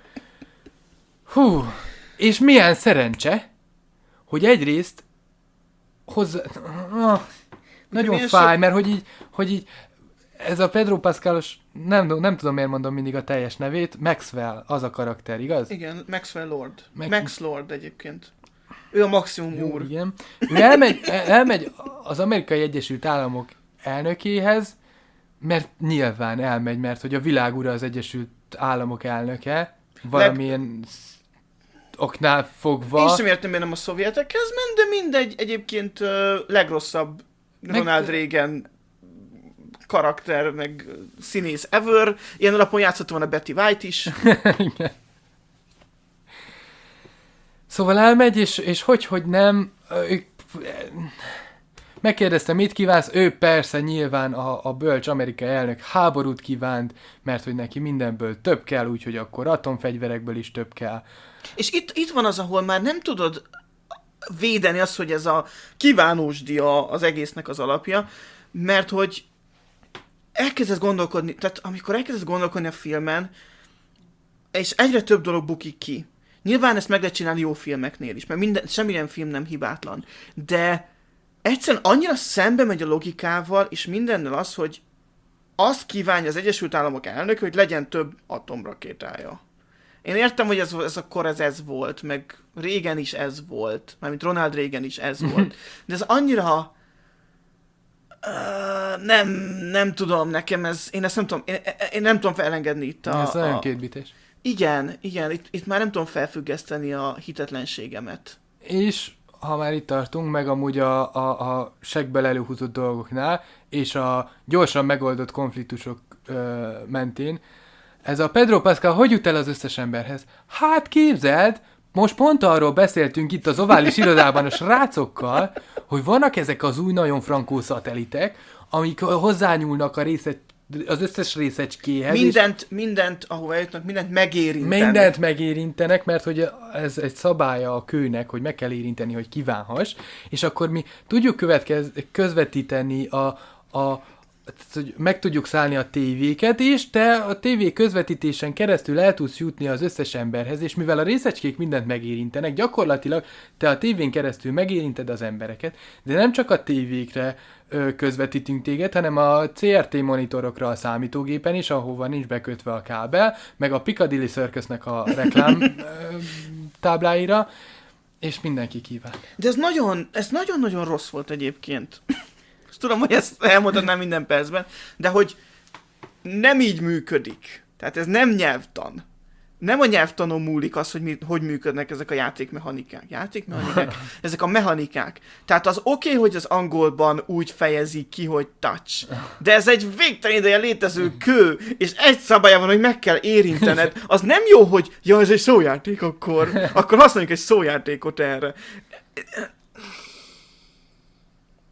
Hú, és milyen szerencse, hogy egyrészt hozzá... Ah, nagyon fáj, so... mert hogy így, hogy így ez a Pedro Pascalos, nem, nem tudom miért mondom mindig a teljes nevét, Maxwell az a karakter, igaz? Igen, Maxwell Lord. Meg... Max Lord egyébként. Ő a maximum Jó, úr. Igen. Ő elmegy, elmegy az Amerikai Egyesült Államok elnökéhez, mert nyilván elmegy, mert hogy a világ ura az Egyesült Államok elnöke, valamilyen... Leg... oknál fogva. Én sem értem, miért nem a szovjetekhez ment, de mindegy, egyébként uh, legrosszabb meg... Ronald Reagan karakter, meg színész ever. Ilyen alapon játszott volna Betty White is. Igen. Szóval elmegy, és, és hogy, hogy nem... Megkérdezte, mit kívánsz? Ő persze nyilván a, a bölcs amerikai elnök háborút kívánt, mert hogy neki mindenből több kell, úgyhogy akkor atomfegyverekből is több kell. És itt, itt van az, ahol már nem tudod védeni azt, hogy ez a kívánósdi az egésznek az alapja, mert hogy elkezdesz gondolkodni, tehát amikor elkezdesz gondolkodni a filmen, és egyre több dolog bukik ki. Nyilván ezt meg lehet csinálni jó filmeknél is, mert minden, semmilyen film nem hibátlan. De egyszerűen annyira szembe megy a logikával, és mindennel az, hogy azt kívánja az Egyesült Államok elnök, hogy legyen több atomrakétája. Én értem, hogy ez, ez akkor ez, ez volt, meg Reagan is ez volt, mármint Ronald Reagan is ez volt. De ez annyira... Uh, nem, nem tudom, nekem ez... Én ezt nem tudom, én, én nem tudom felengedni itt a... Ez nagyon a, kétbites. Igen, igen, itt, itt már nem tudom felfüggeszteni a hitetlenségemet. És ha már itt tartunk, meg amúgy a, a, a seggbe előhúzott dolgoknál, és a gyorsan megoldott konfliktusok ö, mentén, ez a Pedro Pascal hogy jut el az összes emberhez? Hát képzeld, most pont arról beszéltünk itt az ovális irodában a srácokkal, hogy vannak ezek az új nagyon frankó szatelitek, amik hozzányúlnak a részet, az összes részecskéhez. Mindent, mindent, ahova jutnak, mindent megérintenek. Mindent megérintenek, mert hogy ez egy szabálya a kőnek, hogy meg kell érinteni, hogy kívánhass, és akkor mi tudjuk következ, közvetíteni a, a hogy meg tudjuk szállni a tévéket, és te a tévé közvetítésen keresztül el tudsz jutni az összes emberhez, és mivel a részecskék mindent megérintenek, gyakorlatilag te a tévén keresztül megérinted az embereket, de nem csak a tévékre ö, közvetítünk téged, hanem a cé er té monitorokra a számítógépen is, ahova nincs bekötve a kábel, meg a Piccadilly Circusnek a reklám ö, tábláira, és mindenki kíván. De ez nagyon, ez nagyon-nagyon rossz volt egyébként. Tudom, hogy ezt elmondhatnám minden percben, de hogy nem így működik. Tehát ez nem nyelvtan. Nem a nyelvtanon múlik az, hogy mi, hogy működnek ezek a játékmechanikák. Játékmechanikák? Ezek a mechanikák. Tehát az oké, okay, hogy az angolban úgy fejezik ki, hogy touch. De ez egy végtelen ideje létező kő, és egy szabálya van, hogy meg kell érintened. Az nem jó, hogy ja, ez egy szójáték, akkor, akkor használjuk egy szójátékot erre.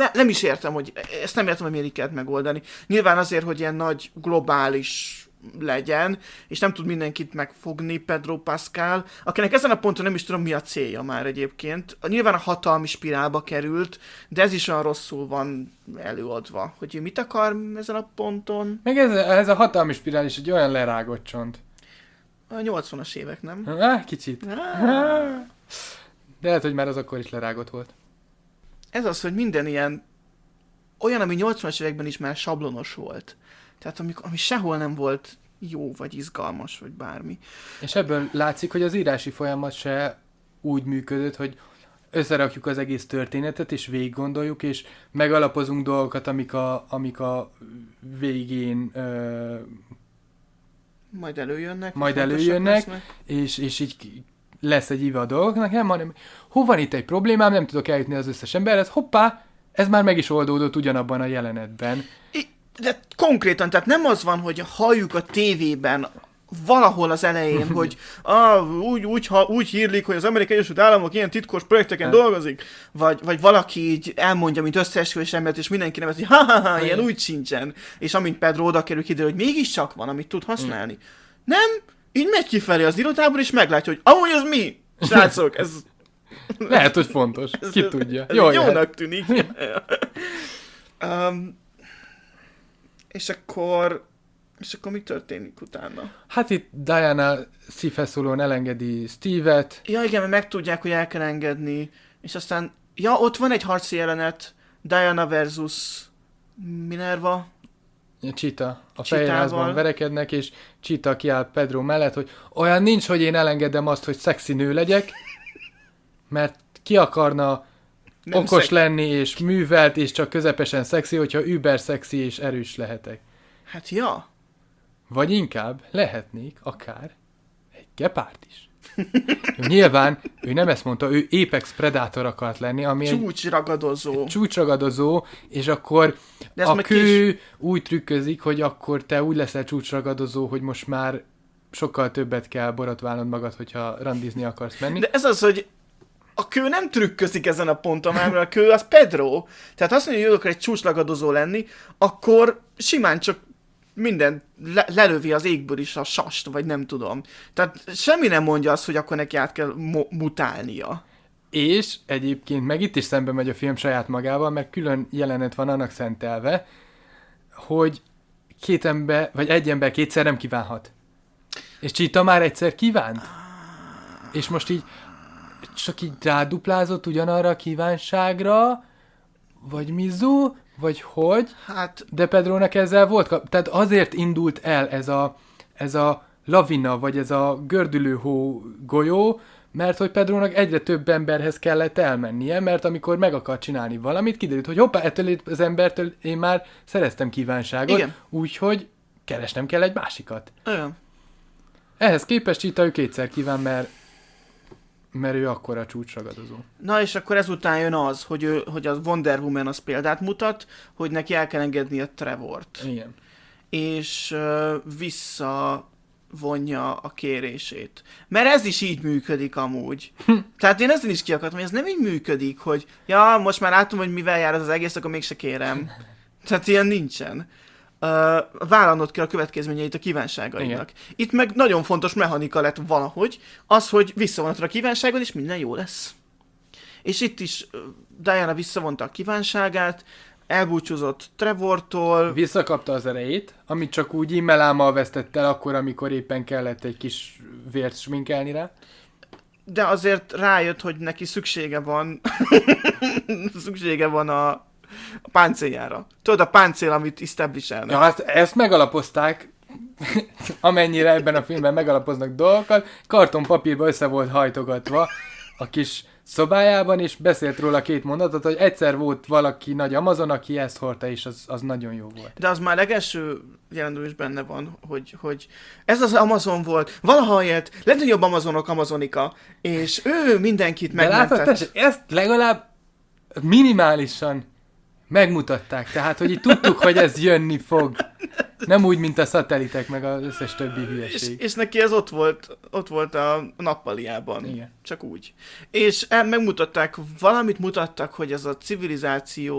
ne, nem is értem, hogy ezt nem értem, hogy miért így kellett megoldani. Nyilván azért, hogy ilyen nagy globális legyen, és nem tud mindenkit megfogni Pedro Pascal, akinek ezen a ponton nem is tudom, mi a célja már egyébként. Nyilván a hatalmi spirálba került, de ez is olyan rosszul van előadva, hogy ő mit akar ezen a ponton. Meg ez, ez a hatalmi spirál is egy olyan lerágott csont. A nyolcvanas évek, nem? Ah, kicsit. Ah. De lehet, hogy már az akkor is lerágott volt. Ez az, hogy minden ilyen olyan, ami nyolcvanas években is már sablonos volt. Tehát ami, ami sehol nem volt jó, vagy izgalmas, vagy bármi. És ebből látszik, hogy az írási folyamat se úgy működött, hogy összerakjuk az egész történetet, és végig gondoljuk, és megalapozunk dolgokat, amik a, amik a végén ö, majd előjönnek. majd előjönnek, és, és így lesz egy íve a dolgoknak, nem, hanem hol van itt egy problémám, nem tudok eljutni az összes emberhez, hoppá, ez már meg is oldódott ugyanabban a jelenetben. I- de konkrétan, tehát nem az van, hogy halljuk a tévében valahol az elején, hogy ah, úgy, úgy, ha, úgy hírlik, hogy az Amerikai Egyesült Államok ilyen titkos projekteken hát. dolgozik, vagy, vagy valaki így elmondja, mint összeesküvés embert, és mindenki nevet, hogy ha, ha, ha, ilyen úgy sincsen. És amint Pedro oda kerül, kiderül, hogy mégiscsak van, amit tud használni. Nem? Így megy kifelé az irodából, és meglátja, hogy amúgy az mi? Srácok, ez... Lehet, hogy fontos. ez, Ki tudja. Ez Jó, jónak tűnik. um, és akkor... És akkor mi történik utána? Hát itt Diana szívhez szólóan elengedi Steve-et. Ja igen, mert megtudják, hogy el kell engedni, és aztán, ja, ott van egy harci jelenet, Diana versus Minerva. Cheetah a Cheetahval. Fehérházban verekednek, és Cheetah kiáll Pedro mellett, hogy olyan nincs, hogy én elengedem azt, hogy szexi nő legyek, mert ki akarna Nem okos szeg- lenni, és művelt, és csak közepesen szexi, hogyha über szexi és erős lehetek. Hát ja. Vagy inkább lehetnék akár egy gepárd is. Ő nyilván, ő nem ezt mondta, ő Apex Predator akart lenni, ami egy Csúcsragadozó. csúcsragadozó, és akkor De ez a meg kő kis... úgy trükközik, hogy akkor te úgy leszel csúcsragadozó, hogy most már sokkal többet kell borotválnod magad, hogyha randizni akarsz menni. De ez az, hogy a kő nem trükközik ezen a ponton már, mert a kő az Pedro. Tehát azt mondja, hogy ő akar egy csúcsragadozó lenni, akkor simán csak minden le- lelövi az égből is a sast, vagy nem tudom. Tehát semmi nem mondja azt, hogy akkor neki át kell mo- mutálnia. És egyébként meg itt is szembe megy a film saját magával, mert külön jelenet van annak szentelve, hogy két ember, vagy egy ember kétszer nem kívánhat. És Cheetah már egyszer kívánt. És most így csak így ráduplázott ugyanarra a kívánságra, vagy Mizu, vagy hogy, Hát, de Pedrónak ezzel volt, kap- tehát azért indult el ez a, ez a lavina, vagy ez a gördülőhó golyó, mert hogy Pedrónak egyre több emberhez kellett elmennie, mert amikor meg akar csinálni valamit, kiderült, hogy hoppá, ettől az embertől én már szereztem kívánságot, Igen. úgyhogy keresnem kell egy másikat. olyan. Ehhez képest Cheetah ő kétszer kíván, mert, mert ő akkora csúcsragadozó. Na és akkor ezután jön az, hogy, ő, hogy az Wonder Woman az példát mutat, hogy neki el kell engedni a Trevort. Igen. És uh, visszavonja a kérését. Mert ez is így működik amúgy. Tehát én ezen is ki akartam, hogy ez nem így működik, hogy ja, most már látom, hogy mivel jár ez az egész, akkor mégse kérem. Tehát ilyen nincsen. Uh, vállalnod kell a következményeit a kívánságaidnak. Itt meg nagyon fontos mechanika lett valahogy, az, hogy visszavonatod a kívánságod, és minden jó lesz. És itt is uh, Diana visszavonta a kívánságát, elbúcsúzott Trevortól. Visszakapta az erejét, amit csak úgy immelámmal vesztett el akkor, amikor éppen kellett egy kis vért sminkelni rá. De azért rájött, hogy neki szüksége van szüksége van a, a páncéljára. Tudod, a páncél, amit establishálnak. Ja, ezt, ezt megalapozták, amennyire ebben a filmben megalapoznak dolgokat, kartonpapírba össze volt hajtogatva a kis szobájában, és beszélt róla két mondatot, hogy egyszer volt valaki nagy Amazon, aki ezt hordta, és az, az nagyon jó volt. De az már legelső jelenetben is benne van, hogy, hogy ez az Amazon volt, valaha élt, legnagyobb Amazonok Amazonika, és ő mindenkit De látod, megmentett. tessék, ezt legalább minimálisan megmutatták, tehát, hogy itt tudtuk, hogy ez jönni fog. Nem úgy, mint a szatelitek, meg az összes többi És, hülyeség. és neki ez ott volt, ott volt a nappaliában. Igen. Csak úgy. És el- megmutatták, valamit mutattak, hogy ez a civilizáció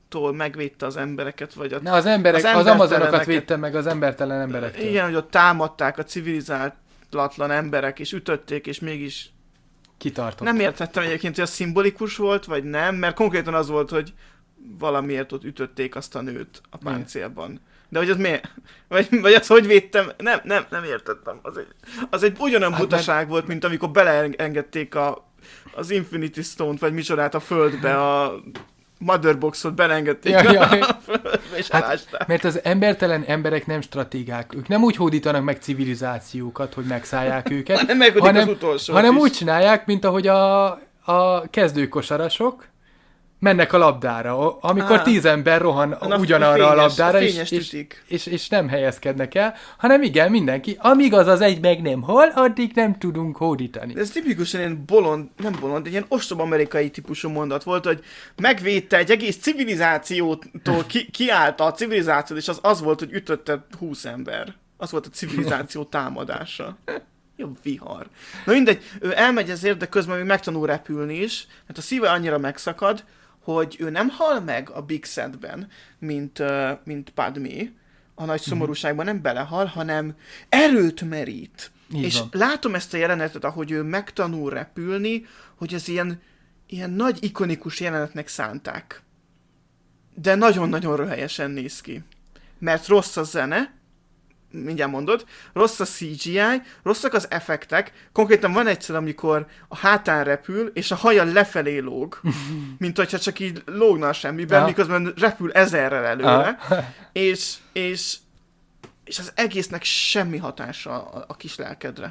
tól megvédte az embereket, vagy a, Na, az emberek, az, az amazonokat védte meg az embertelen emberektől. Igen, hogy ott támadták a civilizálatlan emberek, és ütötték, és mégis kitartott. Nem értettem egyébként, hogy az szimbolikus volt, vagy nem, mert konkrétan az volt, hogy valamiért ott ütötték azt a nőt a páncélban. De hogy az miért? Vagy, vagy az hogy védtem? Nem, nem, nem értettem. Az egy, az egy ugyanolyan hát butaság mert... volt, mint amikor beleengedték a, az Infinity Stone-t, vagy micsodát a földbe, a Motherboxot beleengedték ja, a, ja. a földbe, és hát, elásták. Mert az embertelen emberek nem stratégák. Ők nem úgy hódítanak meg civilizációkat, hogy megszállják őket, hanem, meg, hanem, hanem úgy csinálják, mint ahogy a, a kezdőkosarasok mennek a labdára, amikor ah, tíz ember rohan a ugyanarra a, fényes, a labdára, a és, és, és, és nem helyezkednek el, hanem igen, mindenki, amíg az az egy meg nem hal, addig nem tudunk hódítani. De ez tipikusan ilyen bolond, nem bolond, egy ilyen ostoba amerikai típusú mondat volt, hogy megvédte egy egész civilizációtól, ki, kiállta a civilizációt, és az az volt, hogy ütötte húsz ember. Az volt a civilizáció támadása. Jó vihar. Na mindegy, ő elmegy ezért, de közben még megtanul repülni is, mert a szíve annyira megszakad, hogy ő nem hal meg a Big Setben, mint, uh, mint Padmé, a nagy szomorúságban nem belehal, hanem erőt merít. Így és van. Látom ezt a jelenetet, ahogy ő megtanul repülni, hogy ez ilyen, ilyen nagy ikonikus jelenetnek szánták. De nagyon-nagyon röhelyesen néz ki. Mert rossz a zene, mindjárt mondod, rossz a cé gé í, rosszak az effektek. Konkrétan van egyszer, amikor a hátán repül, és a haja lefelé lóg, mint hogyha csak így lógna a semmiben, ja. miközben repül ezerrel előre, és, és, és az egésznek semmi hatása a, a kis lelkedre.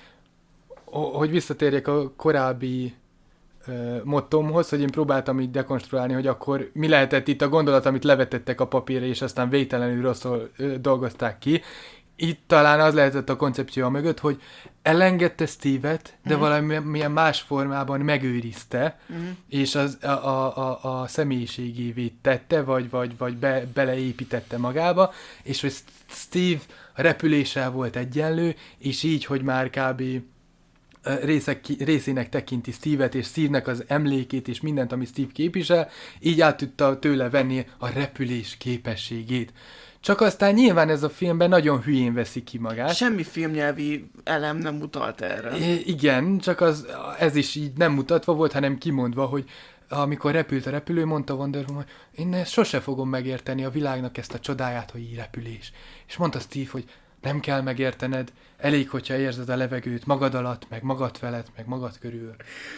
Hogy visszatérjek a korábbi uh, mottomhoz, hogy én próbáltam így dekonstruálni, hogy akkor mi lehetett itt a gondolat, amit levetettek a papírra, és aztán végtelenül rosszul uh, dolgozták ki. Itt talán az lehetett a koncepció mögött, hogy elengedte Steve-et, de mm-hmm. valamilyen más formában megőrizte, mm-hmm. és az, a, a, a, a személyiségévé tette, vagy, vagy, vagy be, beleépítette magába, és hogy Steve a repüléssel volt egyenlő, és így, hogy már kb. Részek, részének tekinti Steve-et, és Steve-nek az emlékét, és mindent, ami Steve képvisel, így át tudta tőle venni a repülés képességét. Csak aztán nyilván ez a filmben nagyon hülyén veszi ki magát. Semmi filmnyelvi elem nem mutalt erre. I- igen, csak az, ez is így nem mutatva volt, hanem kimondva, hogy amikor repült a repülő, mondta Wonder Woman, hogy én ezt sose fogom megérteni a világnak ezt a csodáját, hogy így repülés. És mondta Steve, hogy nem kell megértened, elég, hogyha érzed a levegőt magad alatt, meg magad felett, meg magad körül.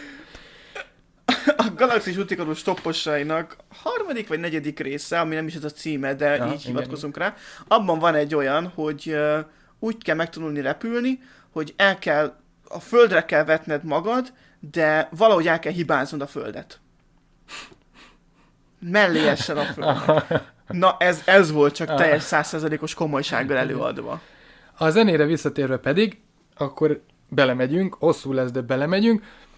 A Galaxis Utikarus topposainak harmadik vagy negyedik része, ami nem is ez a címe, de ja, így igen, hivatkozunk igen. rá, abban van egy olyan, hogy uh, úgy kell megtanulni repülni, hogy el kell, a földre kell vetned magad, de valahogy el kell hibáznod a földet. Mellé essen a földnek. Na ez, ez volt csak teljes száz százalékos komolysággal előadva. A zenére visszatérve pedig, akkor belemegyünk, hosszú lesz, de belemegyünk.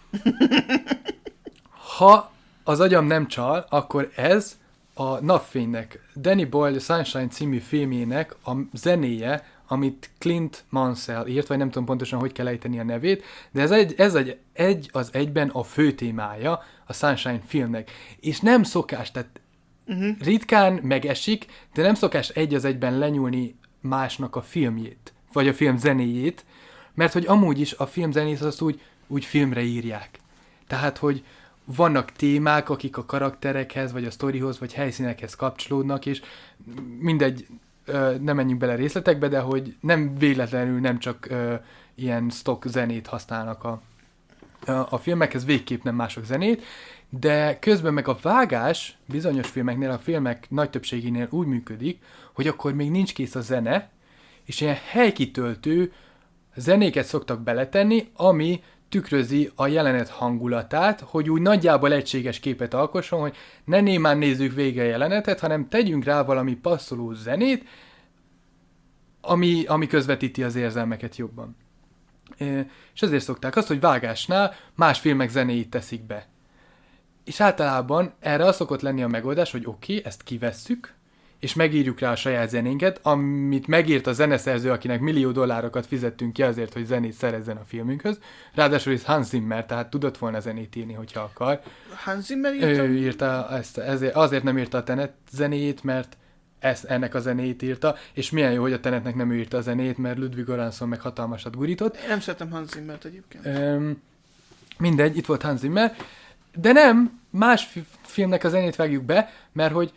Ha az agyam nem csal, akkor ez a Napfénynek, Danny Boyle Sunshine című filmjének a zenéje, amit Clint Mansell írt, vagy nem tudom pontosan, hogy kell ejteni a nevét, de ez egy, ez egy, egy az egyben a fő témája a Sunshine filmnek. És nem szokás, tehát uh-huh. ritkán megesik, de nem szokás egy az egyben lenyúlni másnak a filmjét, vagy a film zenéjét, mert hogy amúgy is a film zenét azt úgy, úgy filmre írják. Tehát, hogy vannak témák, akik a karakterekhez, vagy a sztorihoz, vagy helyszínekhez kapcsolódnak, és mindegy, nem menjünk bele részletekbe, de hogy nem véletlenül nem csak ö, ilyen stock zenét használnak a, a, a filmekhez, végképp nem mások zenét, de közben meg a vágás bizonyos filmeknél, a filmek nagy többségénél úgy működik, hogy akkor még nincs kész a zene, és ilyen helykitöltő zenéket szoktak beletenni, ami tükrözi a jelenet hangulatát, hogy úgy nagyjából egységes képet alkosson, hogy ne némán nézzük végig a jelenetet, hanem tegyünk rá valami passzoló zenét, ami, ami közvetíti az érzelmeket jobban. E, és ezért szokták azt, hogy vágásnál más filmek zenéit teszik be. És általában erre az szokott lenni a megoldás, hogy oké, okay, ezt kivesszük, és megírjuk rá a saját zenénket, amit megírt a zeneszerző, akinek millió dollárokat fizettünk ki azért, hogy zenét szerezzen a filmünkhöz. Ráadásul ez Hans Zimmer, tehát tudott volna zenét írni, hogyha akar. Hans Zimmer írta? Ő írta ezt, ezért, azért nem írta a Tenet zenéjét, mert ezt, ennek a zenét írta, és milyen jó, hogy a Tenetnek nem ő írta a zenét, mert Ludwig Göransson meg hatalmasat gurított. Én nem szeretem Hans Zimmert egyébként. Üm, mindegy, itt volt Hans Zimmer, de nem, más fi- filmnek a zenét vágjuk be, mert hogy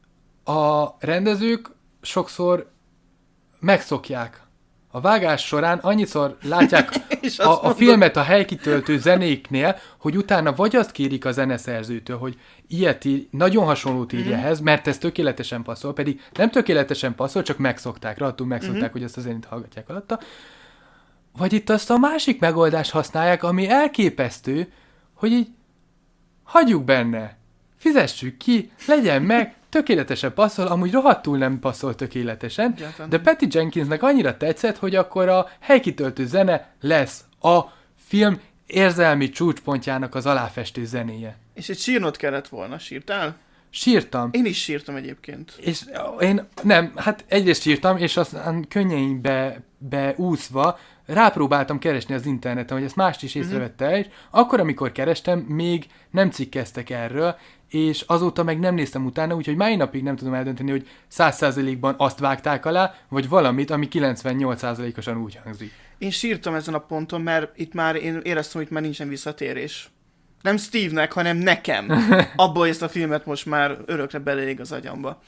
a rendezők sokszor megszokják. A vágás során annyiszor látják a, a filmet a helykitöltő zenéknél, hogy utána vagy azt kérik a zeneszerzőtől, hogy ilyet ír, nagyon hasonlót írja Mhm. ehhez, mert ez tökéletesen passzol, pedig nem tökéletesen passzol, csak megszokták, rajtunk megszokták, Mhm. hogy ezt a zenét hallgatják alatta. Vagy itt azt a másik megoldást használják, ami elképesztő, hogy így hagyjuk benne, fizessük ki, legyen meg, tökéletesen passzol, amúgy rohadtul nem passzol tökéletesen, Egyáltalán de nem. Patty Jenkinsnek annyira tetszett, hogy akkor a helykitöltő zene lesz a film érzelmi csúcspontjának az aláfestő zenéje. És egy sírnod kellett volna, sírtál? Sírtam, Én is sírtam egyébként. és én nem, hát egyrészt sírtam, és aztán könnyeimbe beúszva rápróbáltam keresni az interneten, hogy ezt mást is észrevette, és akkor, amikor kerestem, még nem cikkeztek erről, és azóta meg nem néztem utána, úgyhogy mai napig nem tudom eldönteni, hogy száz százalékban azt vágták alá, vagy valamit, ami kilencvennyolc százalékosan úgy hangzik. Én sírtam ezen a ponton, mert itt már én éreztem, hogy itt már nincsen visszatérés. Nem Steve-nek, hanem nekem. Abból ezt a filmet most már örökre beleég az agyamba.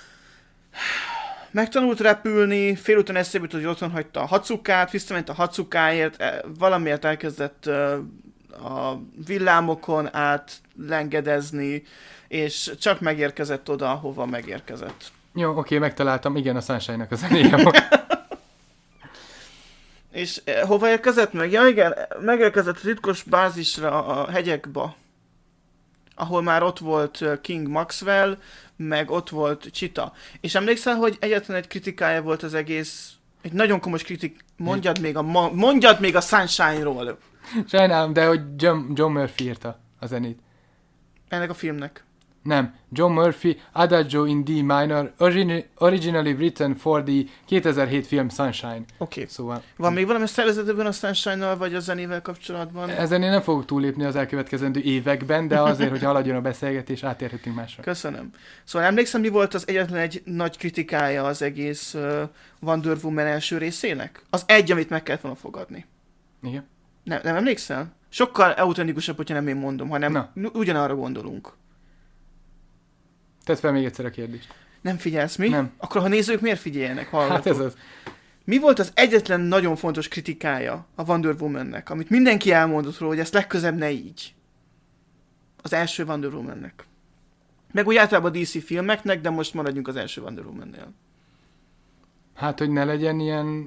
Megtanult repülni, félúton eszébe jutott, hogy otthon hagyta a Hacukát, visszament a Hacukáért, e, valamiért elkezdett ö, a villámokon át lengedezni, és csak megérkezett oda, ahova megérkezett. Jó, oké, megtaláltam, igen, a Sunshine-nak a zenéje volt. És eh, hova érkezett meg? Ja igen, megérkezett a titkos bázisra a hegyekba, ahol már ott volt eh, King Maxwell, meg ott volt Cheetah. És emlékszel, hogy egyetlen egy kritikája volt az egész, egy nagyon komos kritik, mondjad még a, ma- mondjad még a Sunshine-ról, Sajnálom, de hogy John, John Murphy írta a zenét. ennek a filmnek. Nem, John Murphy, Adagio in D minor, origin- originally written for the kétezer-hét film Sunshine. Oké. Okay. Szóval Van még valami szervezetben a Sunshine-nal, vagy a zenével kapcsolatban? ezen én nem fogok túllépni az elkövetkezendő években, de azért, hogy haladjon a beszélgetés, átérhetünk másra. Köszönöm. Szóval emlékszem, mi volt az egyetlen egy nagy kritikája az egész uh, Wonder Woman első részének? Az egy, amit meg kellett volna fogadni. Igen. Nem, nem emlékszel? Sokkal autentikusabb, hogyha nem én mondom, hanem Na. n- ugyanarra gondolunk. Tedd fel még egyszer a kérdést. Nem figyelsz, mi? Nem. Akkor ha nézők miért figyeljenek, hallgatók? Hát ez az. Mi volt az egyetlen nagyon fontos kritikája a Wonder Womannek, amit mindenki elmondott róla, hogy ezt legközebb ne így? Az első Wonder Womannek. Meg úgy általában a dé cé filmeknek, de most maradjunk az első Wonder Womannél. Hát, hogy ne legyen ilyen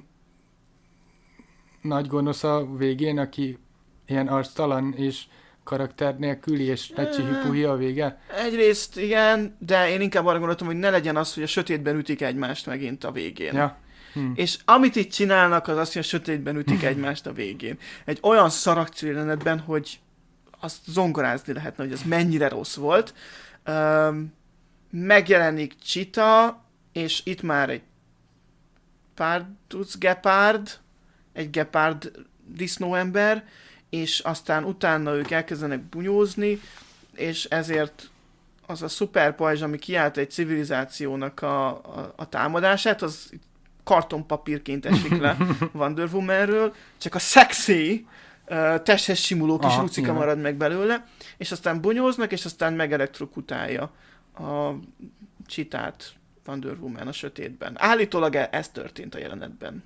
nagy gonosz a végén, aki ilyen arctalan és karakter nélküli, és necsi hüpuhi a vége. Egyrészt igen, de én inkább arra gondoltam, hogy ne legyen az, hogy a sötétben ütik egymást megint a végén. Ja. Hm. És amit itt csinálnak, az az, hogy a sötétben ütik egymást a végén. Egy olyan szarakció jelenetben, hogy azt zongorázni lehetne, hogy az mennyire rossz volt. Üm, megjelenik Cheetah, és itt már egy Pardus Gepard, egy Gepard disznóember, és aztán utána ők elkezdenek bunyózni, és ezért az a szuper pajzs, ami kiállt egy civilizációnak a, a, a támadását, az kartonpapírként esik le Wonder Womanről, csak a szexi uh, testhez simuló kis Aha, rucika igen. marad meg belőle, és aztán bunyóznak, és aztán megelektrokutálja a Cheetah-t Wonder Woman a sötétben. Állítólag e- ez történt a jelenetben.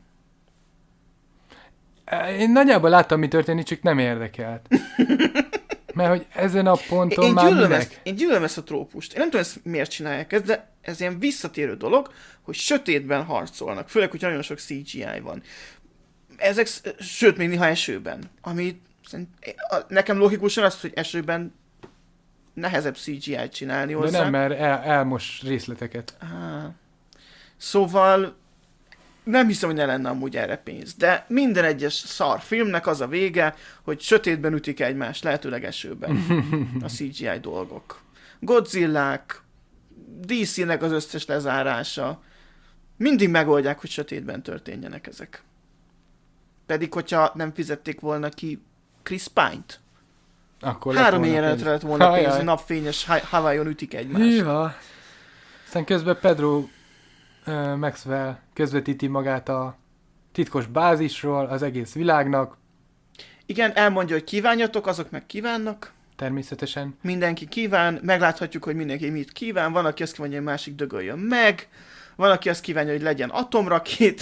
Én nagyjából láttam, mi történik, csak nem érdekelt. Mert hogy ezen a ponton Én már gyűlölöm, minek? ezt, én gyűlölöm ezt a trópust. Én nem tudom, ezt miért csinálják ezt, de ez ilyen visszatérő dolog, hogy sötétben harcolnak. Főleg, hogy nagyon sok cé gé í van. Ezek, sz- sőt, még néha esőben. Ami szerint, a- nekem logikusan az, hogy esőben nehezebb cé gé í-t csinálni De hozzá. nem, mert el, elmos részleteket. Á. Szóval nem hiszem, hogy ne lenne amúgy erre pénz. De minden egyes szar filmnek az a vége, hogy sötétben ütik egymást, lehetőleg esőben a cé gé í dolgok. Godzillák, dé cé-nek az összes lezárása. Mindig megoldják, hogy sötétben történjenek ezek. Pedig, hogyha nem fizették volna ki Chris Pine-t, Akkor három jelenetre lett volna pénz, Ajaj. napfényes Hawaiion ütik egymást. Ja. Aztán közben Pedro uh, Maxwell közvetíti magát a titkos bázisról az egész világnak, Igen, elmondja, hogy kívánjatok, azok meg kívánnak. természetesen. Mindenki kíván, megláthatjuk, hogy mindenki mit kíván. Van, aki azt kívánja, hogy másik dögöljön meg. Van, aki azt kívánja, hogy legyen atomrakét.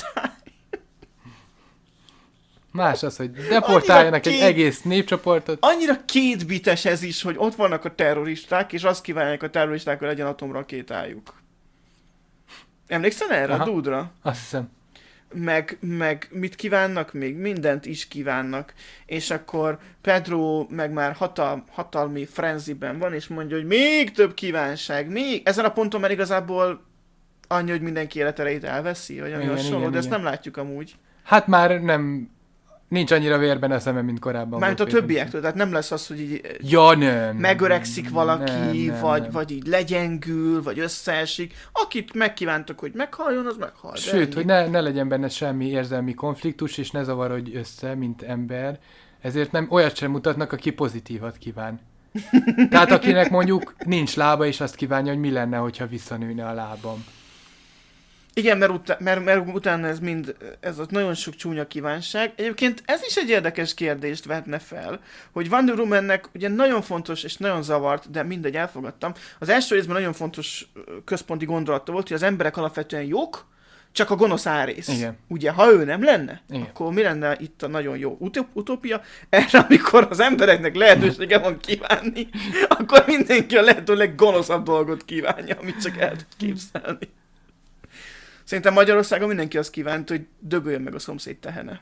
Más az, hogy deportáljanak egy két- egész népcsoportot. Annyira kétbites ez is, hogy ott vannak a terroristák, és azt kívánják a terroristák, hogy legyen atomrakétájuk. Emlékszel erre Aha. a dúdra? Azt hiszem. Meg, meg mit kívánnak még? Mindent is kívánnak. És akkor Pedro meg már hatal, hatalmi frenziben van, és mondja, hogy még több kívánság, még... Ezen a ponton már igazából annyi, hogy mindenki életerejét elveszi, vagy ami Igen, hasonló, igen, de ezt igen. nem látjuk amúgy. Hát már nem... Nincs annyira vérben a szeme, mint korábban. Mármint a volt például. többiektől, tehát nem lesz az, hogy így Ja, nem. megöregszik valaki, Nem, nem, vagy, nem. vagy így legyengül, vagy összeesik. Akit megkívántak, hogy meghaljon, az meghal. de Sőt, ennyi. hogy ne, ne legyen benne semmi érzelmi konfliktus, és ne zavarodj össze, mint ember. Ezért nem olyat sem mutatnak, aki pozitívat kíván. Tehát akinek mondjuk nincs lába, és azt kívánja, hogy mi lenne, hogyha visszanőne a lábam. Igen, mert, utá- mert, mert utána ez mind, ez ott nagyon sok csúnya kívánság. Egyébként ez is egy érdekes kérdést vetne fel, hogy Wonder Womannek ugye nagyon fontos és nagyon zavart, de mindegy, elfogadtam. Az első részben nagyon fontos ö, központi gondolata volt, hogy az emberek alapvetően jók, csak a gonosz árész. Igen. Ugye, ha ő nem lenne, Igen. akkor mi lenne itt a nagyon jó utop- utópia? Erre, amikor az embereknek lehetősége van kívánni, akkor mindenki a lehető leggonoszabb dolgot kívánja, amit csak el tud képzelni. Szerintem Magyarországon mindenki azt kívánt, hogy dögöljön meg a szomszéd tehene.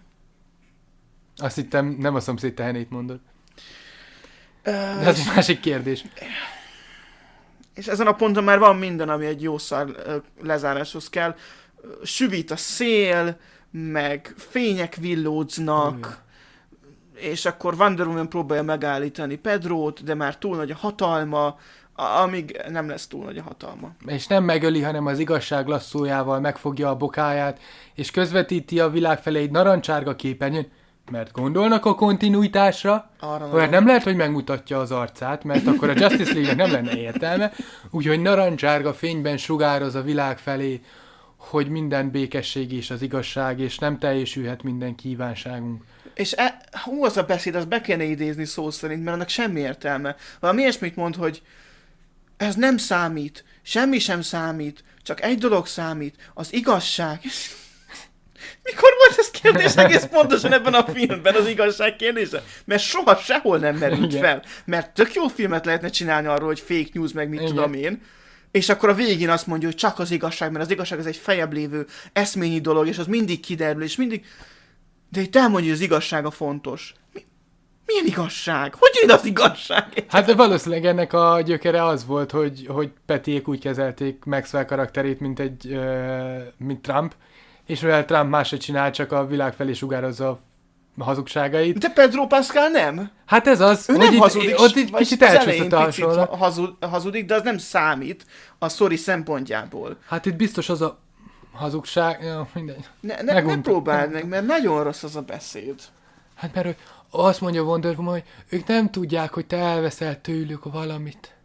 Azt hittem, nem a szomszéd tehenét mondod. Uh, De ez egy másik kérdés. és ezen a ponton már van minden, ami egy jó szar ö, lezáráshoz kell. Ö, Süvít a szél, meg fények villódznak, és akkor Wonder Woman próbálja megállítani Pedrót, de már túl nagy a hatalma, a- amíg nem lesz túl nagy a hatalma. És nem megöli, hanem az igazság lasszójával megfogja a bokáját, és közvetíti a világ felé egy narancsárga képernyőn, mert gondolnak a kontinuitásra, Arra olyan nem lehet, hogy megmutatja az arcát, mert akkor a Justice League-nek nem lenne értelme, úgyhogy narancsárga fényben sugároz a világ felé, hogy minden békesség és az igazság, és nem teljesülhet minden kívánságunk. És e, hú, az a beszéd, azt be kéne idézni szó szerint, mert annak semmi értelme. Valami ilyesmit mond, hogy ez nem számít, semmi sem számít, csak egy dolog számít, az igazság. Mikor volt ez kérdés egész pontosan ebben a filmben, az igazság kérdése? Mert soha sehol nem merült Igen. fel. Mert tök jó filmet lehetne csinálni arról, hogy fake news, meg mit Igen. tudom én. És akkor a végén azt mondja, hogy csak az igazság, mert az igazság az egy feljebb lévő eszményi dolog, és az mindig kiderül, és mindig... De itt elmondja, hogy az igazság a fontos. Mi, milyen igazság? Hogy jön az igazság? Hát de valószínűleg ennek a gyökere az volt, hogy, hogy Petiék úgy kezelték Maxwell karakterét, mint egy, uh, mint Trump, és mivel Trump máshogy csinál, csak a világ felé sugározza a hazugságait. De Pedro Pascal nem. Hát ez az, Ő hogy nem itt, hazudik, ott itt vagy kicsit az elcsúszott elején a picit hasonlat. hazud, hazudik, de az nem számít a sztori szempontjából. Hát itt biztos az a hazugság, ja, mindegy. Ne, ne, ne Meguntam. próbáld meg, mert nagyon rossz az a beszéd. Hát mert ő azt mondja Wonder Woman, hogy ők nem tudják, hogy te elveszel tőlük valamit.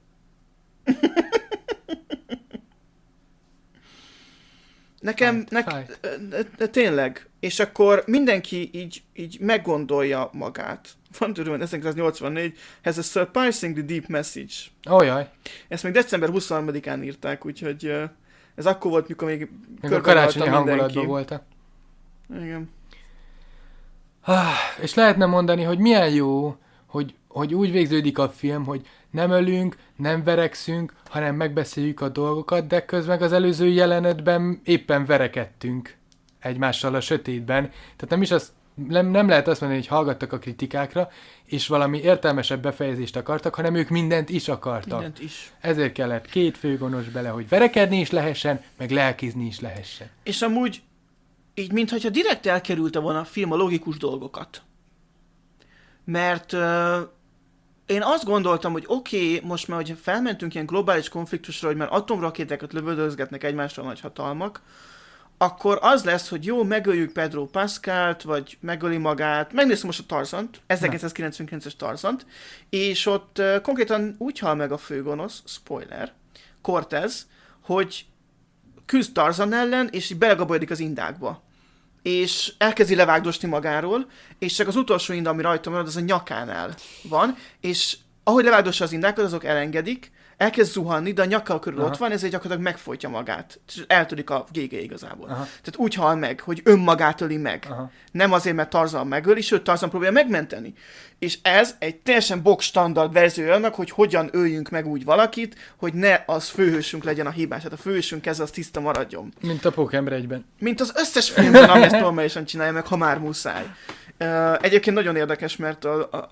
Nekem, Fájt, nek, fájt. de, de tényleg. És akkor mindenki így, így meggondolja magát. Wonder Woman ezerkilencszáznyolcvannégy has a surprisingly deep message. Ójaj, Ezt még december huszonharmadikán írták, úgyhogy ö, ez akkor volt, mikor még meg a karácsonyi körbehaltam hangulatban voltak. Igen. Ah, és lehetne mondani, hogy milyen jó, hogy, hogy úgy végződik a film, hogy nem ölünk, nem verekszünk, hanem megbeszéljük a dolgokat, de közben az előző jelenetben éppen verekedtünk egymással a sötétben. Tehát nem is azt, nem, nem lehet azt mondani, hogy hallgattak a kritikákra, és valami értelmesebb befejezést akartak, hanem ők mindent is akartak. Mindent is. Ezért kellett két főgonosz bele, hogy verekedni is lehessen, meg lelkizni is lehessen. És amúgy így, mintha direkt elkerülte volna a film a logikus dolgokat. Mert uh, én azt gondoltam, hogy oké, okay, most már, hogy felmentünk ilyen globális konfliktusra, hogy már atomrakétákat lövöldözgetnek egymásra nagy hatalmak, akkor az lesz, hogy jó, megöljük Pedro Pascalt, vagy megöli magát, megnéztem most a Tarzant, ezerkilencszázkilencvenkilences Tarzant, és ott uh, konkrétan úgy hal meg a főgonosz, spoiler, Cortez, hogy küzd Tarzan ellen, és így belegabolyodik az indákba. És elkezdi levágdosni magáról, és csak az utolsó inda, ami rajta marad, az a nyakánál van, és ahogy levágdossa az indákat, azok elengedik, elkezd zuhanni, de a nyaka körül Aha. ott van, ezért gyakorlatilag megfojtja magát. És eltörik a gége igazából. Aha. Tehát úgy hal meg, hogy önmagát öli meg. Aha. Nem azért, mert Tarzan megöli, sőt Tarzan próbálja megmenteni. És ez egy teljesen box standard verziója annak, hogy hogyan öljünk meg úgy valakit, hogy ne az főhősünk legyen a hibás. Hát a főhősünk keze az tiszta maradjon. Mint a Pókember egyben. Mint az összes filmben, ami ezt normálisan csinálja meg, ha már muszáj. Uh, egyébként nagyon érdekes, mert a... a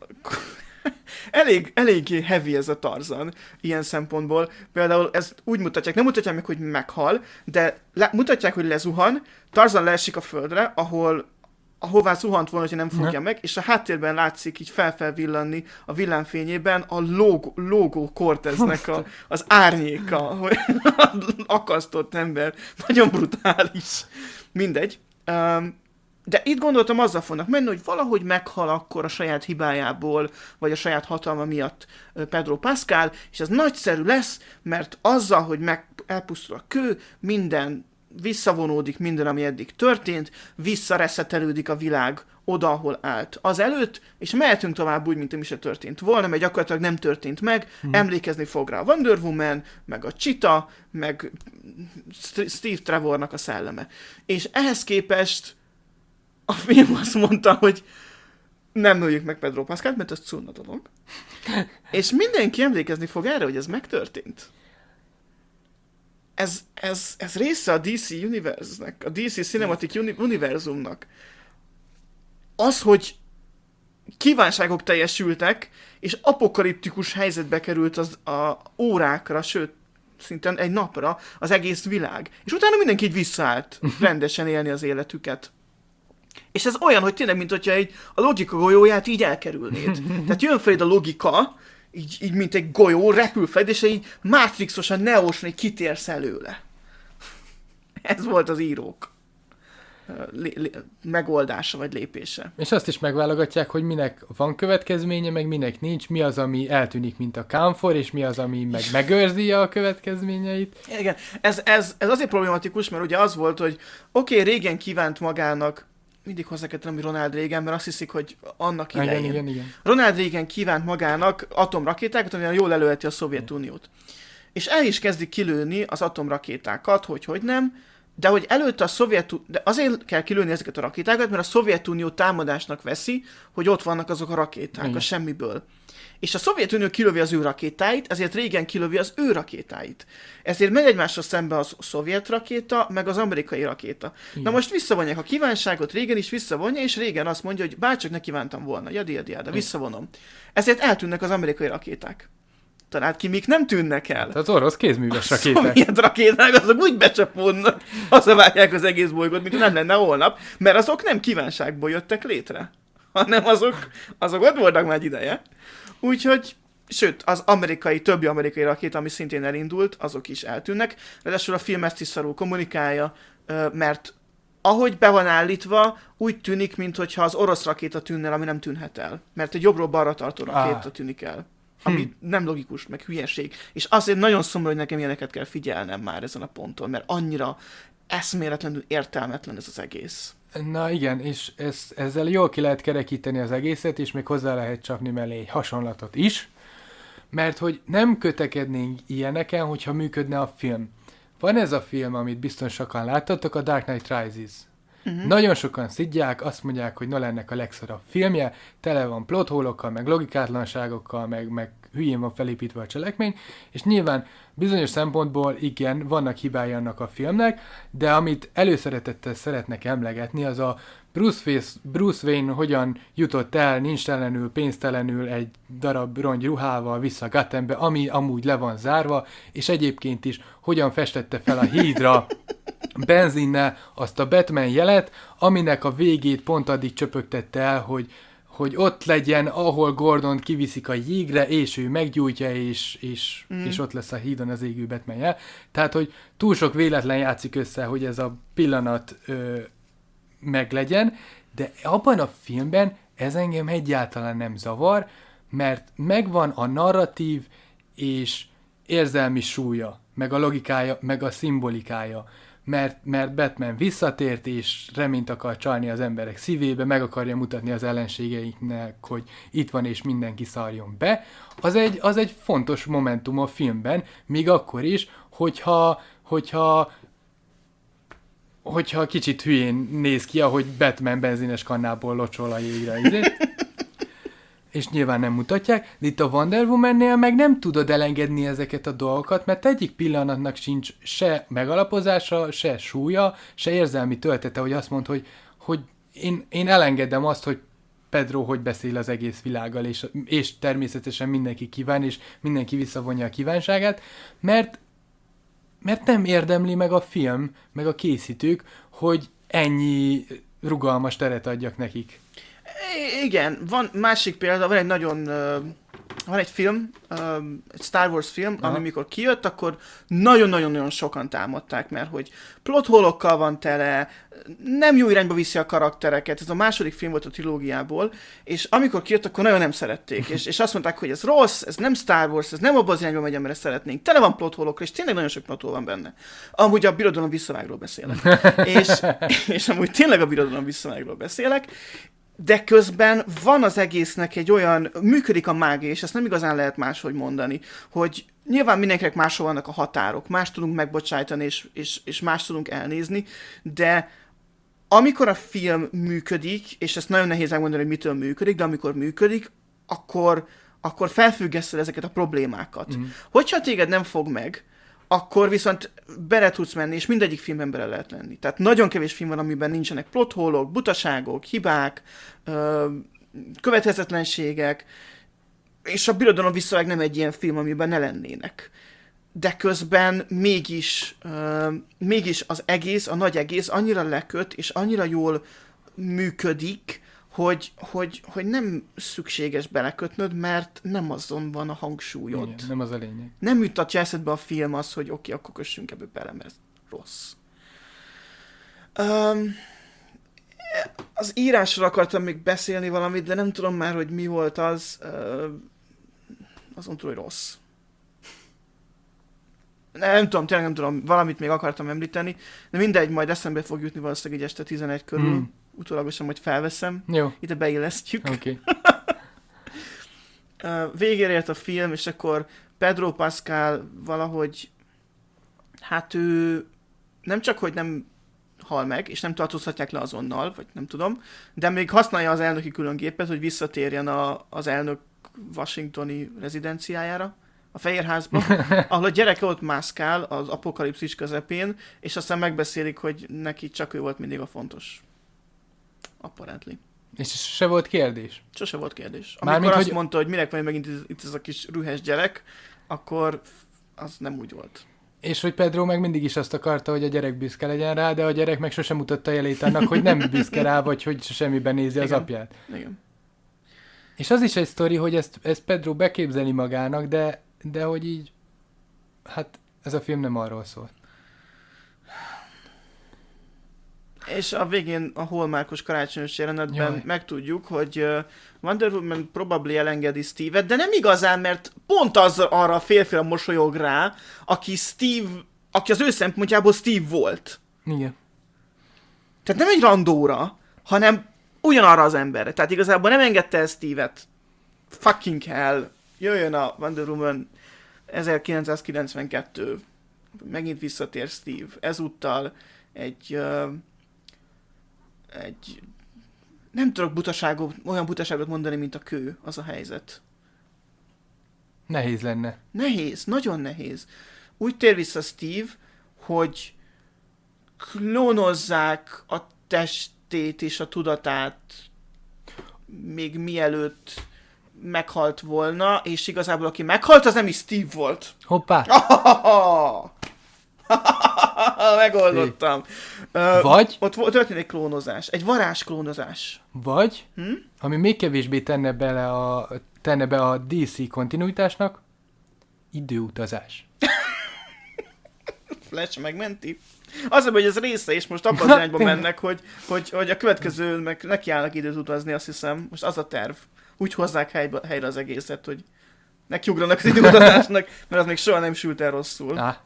elég, elég heavy ez a Tarzan ilyen szempontból. Például ezt úgy mutatják, nem mutatják meg, hogy meghal, de le, mutatják, hogy lezuhan, Tarzan leesik a földre, ahol ahová zuhant volna, hogy nem fogja ne. meg, és a háttérben látszik így felfelvillanni a villámfényében a logó, logó Corteznek a, az árnyéka, hogy akasztott ember. Nagyon brutális. Mindegy. Um, De itt gondoltam, azzal fognak menni, hogy valahogy meghal akkor a saját hibájából, vagy a saját hatalma miatt Pedro Pascal, és ez nagyszerű lesz, mert azzal, hogy meg elpusztul a kő, minden visszavonódik, minden, ami eddig történt, visszareszetelődik a világ oda, ahol állt az előtt, és mehetünk tovább úgy, mint ami se történt volna, mert gyakorlatilag nem történt meg, hmm. emlékezni fog rá a Wonder Woman, meg a Cheetah, meg Steve Trevornak a szelleme. És ehhez képest a film azt mondta, hogy nem öljük meg Pedro Pascalt, mert ez cunna dolog. És mindenki emlékezni fog erre, hogy ez megtörtént. Ez, ez, ez része a dé cé Universe-nek, a dé cé Cinematic Uni- Univerzumnak. Az, hogy kívánságok teljesültek, és apokaliptikus helyzetbe került az a órákra, sőt, szinte egy napra az egész világ. És utána mindenki így visszaállt rendesen élni az életüket. És ez olyan, hogy tényleg, mint hogyha egy, a logika golyóját így elkerülnéd. Tehát jön feléd a logika, így, így mint egy golyó, repül feléd, és így mátrixosan, neósan így kitérsz előle. Ez volt az írók lé- lé- megoldása, vagy lépése. És azt is megválogatják, hogy minek van következménye, meg minek nincs, mi az, ami eltűnik, mint a kámfor, és mi az, ami meg megőrzi a következményeit. Igen, ez, ez, ez azért problematikus, mert ugye az volt, hogy oké, okay, régen kívánt magának, mindig hozzá kell tenni Ronald Reagan, mert azt hiszik, hogy annak idején. Igen, igen, igen. Ronald Reagan kívánt magának atomrakétákat, amivel jól előheti a Szovjetuniót. És el is kezdik kilőni az atomrakétákat, hogy hogy nem, de hogy előtte a Szovjetunió, de azért kell kilőni ezeket a rakétákat, mert a Szovjetunió támadásnak veszi, hogy ott vannak azok a rakéták, igen. a semmiből. És a Szovjetunió kilövi az ő rakétáit, ezért régen kilövi az ő rakétáit. Ezért megy egymásra szembe a szovjet rakéta, meg az amerikai rakéta. Igen. Na most visszavonják a kívánságot, régen is visszavonja, és régen azt mondja, hogy bárcsak ne kívántam volna, jadi, jadi, de visszavonom. Ezért eltűnnek az amerikai rakéták. Találd ki, mik nem tűnnek el. Az orosz kézműves rakéták. A szovjet rakéták, azok úgy becsapódnak, hazavárják az egész bolygót, mint nem lenne holnap, mert azok nem kívánságból jöttek létre, hanem azok, azok ott voltak már egy ideje. Úgyhogy, sőt, az amerikai, többi amerikai rakéta, ami szintén elindult, azok is eltűnnek. Ráadásul a film ezt is szarul kommunikálja, mert ahogy be van állítva, úgy tűnik, mintha az orosz rakéta tűnne el, ami nem tűnhet el. Mert egy jobbról balra tartó rakéta ah. tűnik el. Ami hm. nem logikus, meg hülyeség. És azért nagyon szomorú, hogy nekem ilyeneket kell figyelnem már ezen a ponton, mert annyira eszméletlenül értelmetlen ez az egész. Na igen, és ez, ezzel jól ki lehet kerekíteni az egészet, és még hozzá lehet csapni mellé egy hasonlatot is, mert hogy nem kötekednénk ilyeneken, hogyha működne a film. Van ez a film, amit biztos sokan láttatok, a Dark Knight Rises. Uh-huh. Nagyon sokan szidják, azt mondják, hogy Nolannek a legszarabb filmje, tele van plothólokkal, meg logikátlanságokkal, meg, meg hülyén van felépítve a cselekmény, és nyilván bizonyos szempontból igen, vannak hibái annak a filmnek, de amit előszeretettel szeretnek emlegetni, az a Bruce, Face, Bruce Wayne hogyan jutott el nincstelenül, pénztelenül egy darab rongy ruhával vissza Gothambe, ami amúgy le van zárva, és egyébként is hogyan festette fel a hídra benzinnel azt a Batman jelet, aminek a végét pont addig csöpögtette el, hogy hogy ott legyen, ahol Gordont kiviszik a jégre, és ő meggyújtja, és, és, mm. és ott lesz a hídon az égő Batman-jel. Tehát, hogy túl sok véletlen játszik össze, hogy ez a pillanat ö, meglegyen, de abban a filmben ez engem egyáltalán nem zavar, mert megvan a narratív és érzelmi súlya, meg a logikája, meg a szimbolikája, mert, mert Batman visszatért, és reményt akar csalni az emberek szívébe, meg akarja mutatni az ellenségeinknek, hogy itt van, és mindenki szarjon be. Az egy, az egy fontos momentum a filmben, még akkor is, hogyha, hogyha hogyha kicsit hülyén néz ki, ahogy Batman benzines kannából locsol a jégre, izé. És nyilván nem mutatják, de itt a Wonder Woman-nél meg nem tudod elengedni ezeket a dolgokat, mert egyik pillanatnak sincs se megalapozása, se súlya, se érzelmi töltete, hogy azt mond, hogy, hogy én, én elengedem azt, hogy Pedro hogy beszél az egész világgal, és, és természetesen mindenki kíván, és mindenki visszavonja a kívánságát, mert, mert nem érdemli meg a film, meg a készítők, hogy ennyi rugalmas teret adjak nekik. Igen, van másik példa, van egy nagyon, uh, van egy film, uh, egy Star Wars film, aha, ami mikor kijött, akkor nagyon-nagyon-nagyon sokan támadták, mert hogy plotholokkal van tele, nem jó irányba viszi a karaktereket, ez a második film volt a trilógiából, és amikor kijött, akkor nagyon nem szerették, és, és azt mondták, hogy ez rossz, ez nem Star Wars, ez nem abban az irányba megy, amire szeretnénk, tele van plotholokkal, és tényleg nagyon sok plothol van benne. Amúgy a Birodalom visszavágról beszélek, és, és amúgy tényleg a Birodalom visszavágról beszélek, de közben van az egésznek egy olyan, működik a mágia, és ezt nem igazán lehet máshogy mondani, hogy nyilván mindenkinek máshol vannak a határok, más tudunk megbocsájtani, és, és, és más tudunk elnézni, de amikor a film működik, és ezt nagyon nehéz elmondani, hogy mitől működik, de amikor működik, akkor, akkor felfüggeszted ezeket a problémákat. Mm. Hogyha téged nem fog meg, akkor viszont bele tudsz menni, és mindegyik filmben bele lehet lenni. Tehát nagyon kevés film van, amiben nincsenek plotholok, butaságok, hibák, következetlenségek, és a Birodalom visszavág nem egy ilyen film, amiben ne lennének. De közben mégis, mégis az egész, a nagy egész annyira leköt, és annyira jól működik, hogy, hogy, hogy nem szükséges belekötnöd, mert nem azon van a hangsúlyod. Igen, nem az a lényeg. Nem jutatja eszedbe a film az, hogy oké, okay, akkor kössünk ebbe bele, mert ez rossz. Um, az írásról akartam még beszélni valamit, de nem tudom már, hogy mi volt az. Uh, azon túl, hogy rossz. Nem, nem tudom, tényleg nem tudom, valamit még akartam említeni, de mindegy, majd eszembe fog jutni valószínűleg egy este tizenegy körül. Mm. Utólagosan, hogy felveszem. Jó. Ide beillesztjük. Okay. Végére ért a film, és akkor Pedro Pascal valahogy, hát ő nem csak, hogy nem hal meg, és nem tartóztatják le azonnal, vagy nem tudom, de még használja az elnöki különgépet, hogy visszatérjen a, az elnök washingtoni rezidenciájára, a Fehérházba, ahol a gyereke ott mászkál az apokalipszis közepén, és aztán megbeszélik, hogy neki csak ő volt mindig a fontos. Apparently. És se volt kérdés? Sose volt kérdés. Amikor Mármint, azt hogy... mondta, hogy minek van megint itt ez a kis rühes gyerek, akkor az nem úgy volt. És hogy Pedro meg mindig is azt akarta, hogy a gyerek büszke legyen rá, de a gyerek meg sosem mutatta jelét annak, hogy nem büszke rá, vagy hogy semmiben nézi az Igen. apját. Igen. És az is egy sztori, hogy ezt, ezt Pedro beképzeli magának, de, de hogy így, hát ez a film nem arról szól. És a végén a Hallmarkos karácsonyos jelenetben Jaj. megtudjuk, hogy Wonder Woman probably elengedi Steve-et, de nem igazán, mert pont az arra a férfira mosolyog rá, aki Steve, aki az ő szempontjából Steve volt. Igen. Tehát nem egy randóra, hanem ugyanarra az emberre. Tehát igazából nem engedte el Steve-et. Fucking hell. Jöjjön a Wonder Woman ezerkilencszázkilencvenkettő. Megint visszatér Steve. Ezúttal egy... Uh, egy... Nem tudok butaságot, olyan butaságot mondani, mint a kő. Az a helyzet. Nehéz lenne. Nehéz. Nagyon nehéz. Úgy tér vissza Steve, hogy klónozzák a testét és a tudatát még mielőtt meghalt volna, és igazából aki meghalt, az nem is Steve volt. Hoppá! Megoldottam. Uh, Vagy? Ott volt- történt egy klónozás. Egy varázs klónozás. Vagy, Hm? ami még kevésbé tenne, bele a, tenne be a dé cé kontinuitásnak, időutazás. Flash megmenti. Az a baj, hogy ez része, és most abban az irányba mennek, hogy, hogy, hogy a következő meg nekiállnak időt utazni, azt hiszem. Most az a terv. Úgy hozzák helybe, helyre az egészet, hogy nekiugranak az időutazásnak, mert az még soha nem sült el rosszul. Ah,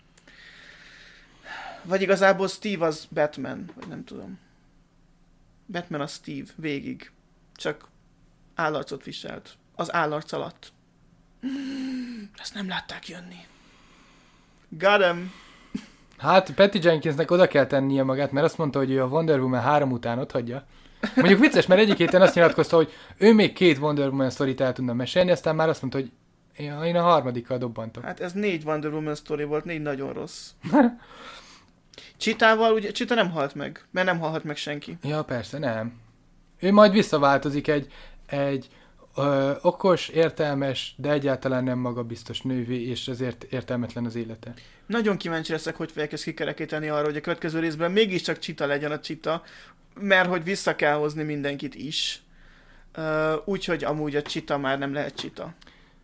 Vagy igazából Steve az Batman, vagy nem tudom. Batman a Steve, végig. Csak állarcot viselt. Az állarc alatt. Ezt nem látták jönni. Got him. hát Patty Jenkinsnek oda kell tennie magát, mert azt mondta, hogy ő a Wonder Woman három után ott hagyja. Mondjuk vicces, mert egyik héten azt nyilatkozta, hogy ő még két Wonder Woman sztorit el tudna mesélni, aztán már azt mondta, hogy én a harmadikkal dobbantok. Hát ez négy Wonder Woman sztori volt, négy nagyon rossz. Csitával ugye, Csita nem halt meg, mert nem halhat meg senki. Ja, persze, nem. Ő majd visszaváltozik egy, egy ö, okos, értelmes, de egyáltalán nem magabiztos nővé, és ezért értelmetlen az élete. Nagyon kíváncsi leszek, hogy fogják ezt kikerekíteni arra, hogy a következő részben mégiscsak Csita legyen a Csita, mert hogy vissza kell hozni mindenkit is. Uh, Úgyhogy amúgy a Csita már nem lehet Csita.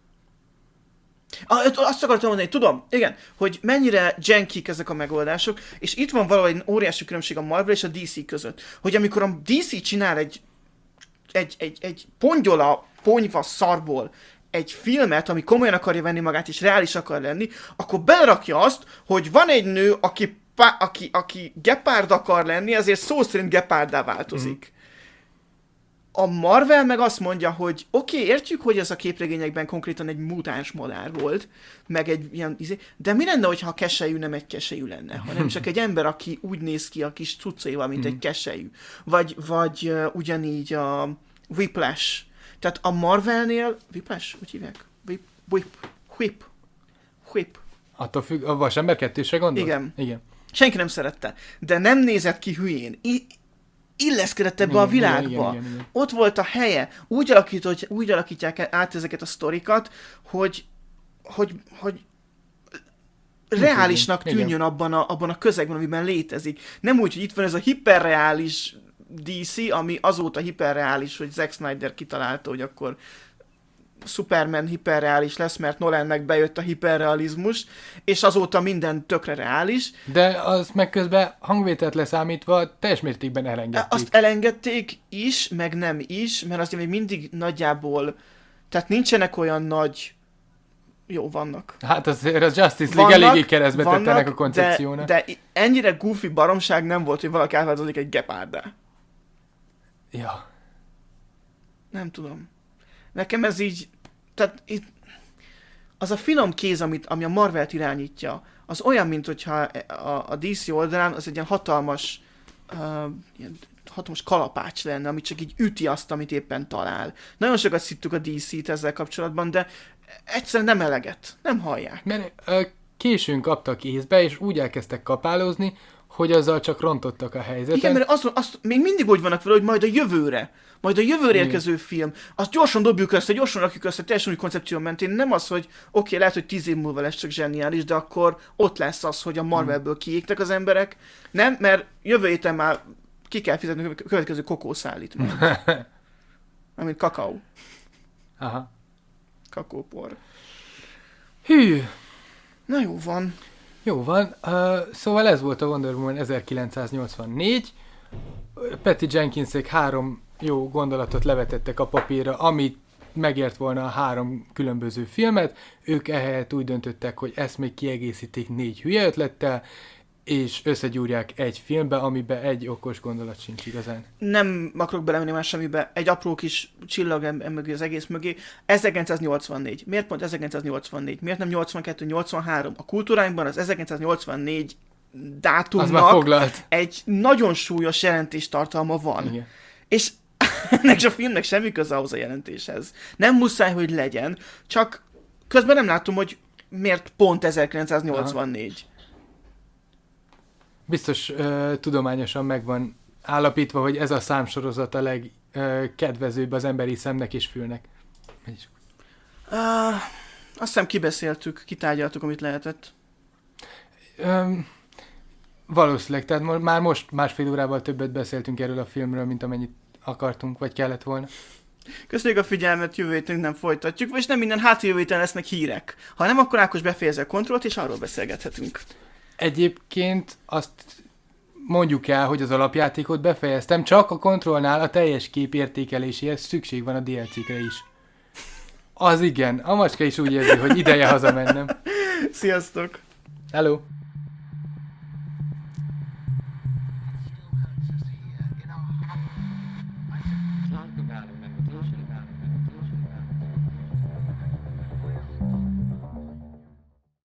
Ah, azt akartam mondani, tudom, igen, hogy mennyire jankik ezek a megoldások, és itt van valahogy egy óriási különbség a Marvel és a dé cé között, hogy amikor a dé cé csinál egy, egy, egy, egy pongyola, ponyva szarból egy filmet, ami komolyan akarja venni magát és reális akar lenni, akkor belerakja azt, hogy van egy nő, aki, pá, aki, aki gepárd akar lenni, ezért szó szerint gepárddá változik. Mm. A Marvel meg azt mondja, hogy oké, okay, értjük, hogy ez a képregényekben konkrétan egy mutáns madár volt, meg egy ilyen izé, de mi lenne, hogyha a keselyű nem egy keselyű lenne, hanem csak egy ember, aki úgy néz ki a kis cuccaival, mint egy keselyű. Vagy, vagy uh, ugyanígy a Whiplash. Tehát a Marvelnél, Whiplash, úgy hívják? Whip, whip, whip, whip. Attól függ, a Vasember kettősre gondolsz? Igen. Igen. Senki nem szerette, de nem nézett ki hülyén. I- illeszkedett ebbe Igen, a világba. igen, igen, igen. Ott volt a helye. Úgy, alakít, úgy alakítják át ezeket a sztorikat, hogy, hogy, hogy reálisnak igen. tűnjön abban a, abban a közegben, amiben létezik. Nem úgy, hogy itt van ez a hiperreális dé cé, ami azóta hiperreális, hogy Zack Snyder kitalálta, hogy akkor Superman hiperreális lesz, mert Nolannek bejött a hiperrealizmus, és azóta minden tökre reális. De az meg közben hangvételt leszámítva teljes mértékben elengedték. Azt elengedték is, meg nem is, mert azért még mindig nagyjából, tehát nincsenek olyan nagy, jó, vannak. Hát azért az Justice League Vannak, eléggé keresztbe tett ennek a koncepciónak. De, de ennyire goofy baromság nem volt, hogy valaki átváltozik egy gepárdá. Ja. Nem tudom. Nekem ez így, tehát itt, az a finom kéz, amit, ami a Marvelt irányítja, az olyan, mint hogyha a, a dé cé oldalán az egy ilyen hatalmas, uh, ilyen hatalmas kalapács lenne, ami csak így üti azt, amit éppen talál. Nagyon sokat szittük a dé cét ezzel kapcsolatban, de egyszerűen nem eleget. Nem hallják. Mert ö, későn kaptak észbe, és úgy elkezdtek kapálózni, hogy azzal csak rontottak a helyzeten. Igen, mert azt, azt még mindig úgy vannak vele, hogy majd a jövőre, majd a jövőre Igen. érkező film, azt gyorsan dobjuk össze, gyorsan rakjuk össze, teljesen új koncepció mentén. Nem az, hogy oké, okay, lehet, hogy tíz év múlva lesz csak zseniális, de akkor ott lesz az, hogy a Marvelből kiégtek az emberek. Nem, mert jövő héten már ki kell fizetni a következő kokószállítmányt. Amint kakaó. Aha. Kakópor. Hű, Na jó van. jó van. Uh, szóval ez volt a Wonder Woman ezerkilencszáznyolcvannégy. Patty Jenkinsék három jó gondolatot levetettek a papírra, amit megért volna a három különböző filmet. Ők ehelyett úgy döntöttek, hogy ezt még kiegészítik négy hülye ötlettel, és összegyúrják egy filmbe, amiben egy okos gondolat sincs igazán. Nem akarok belemenni már semmibe, egy apró kis csillag em- em- mögé, az egész mögé. ezerkilencszáznyolcvannégy. Miért pont ezerkilencszáznyolcvannégy? Miért nem nyolcvankettő nyolcvanhárom? A kultúráinkban az ezerkilencszáznyolcvannégy Az már dátumnak foglalt. egy nagyon súlyos jelentéstartalma van. Igen. És ennek a filmnek semmi köze ahhoz a jelentéshez. Nem muszáj, hogy legyen, csak közben nem látom, hogy miért pont ezerkilencszáznyolcvannégy. Biztos uh, tudományosan megvan állapítva, hogy ez a számsorozat a legkedvezőbb az emberi szemnek és fülnek. Megyis. Uh, azt hiszem kibeszéltük, kitárgyaltuk, amit lehetett. Um, Valószínűleg, tehát mo- már most másfél órával többet beszéltünk erről a filmről, mint amennyit akartunk, vagy kellett volna. Köszönjük a figyelmet, jövő héten nem folytatjuk, és nem minden hát jövő héten lesznek hírek. Ha nem, akkor Ákos befejezi a kontrollt, és arról beszélgethetünk. Egyébként azt mondjuk el, hogy az alapjátékot befejeztem, csak a kontrollnál a teljes kép értékeléséhez szükség van a dé el cé-kre is. Az igen, a macska is úgy érzi, hogy ideje hazamennem. Sziasztok! Hello!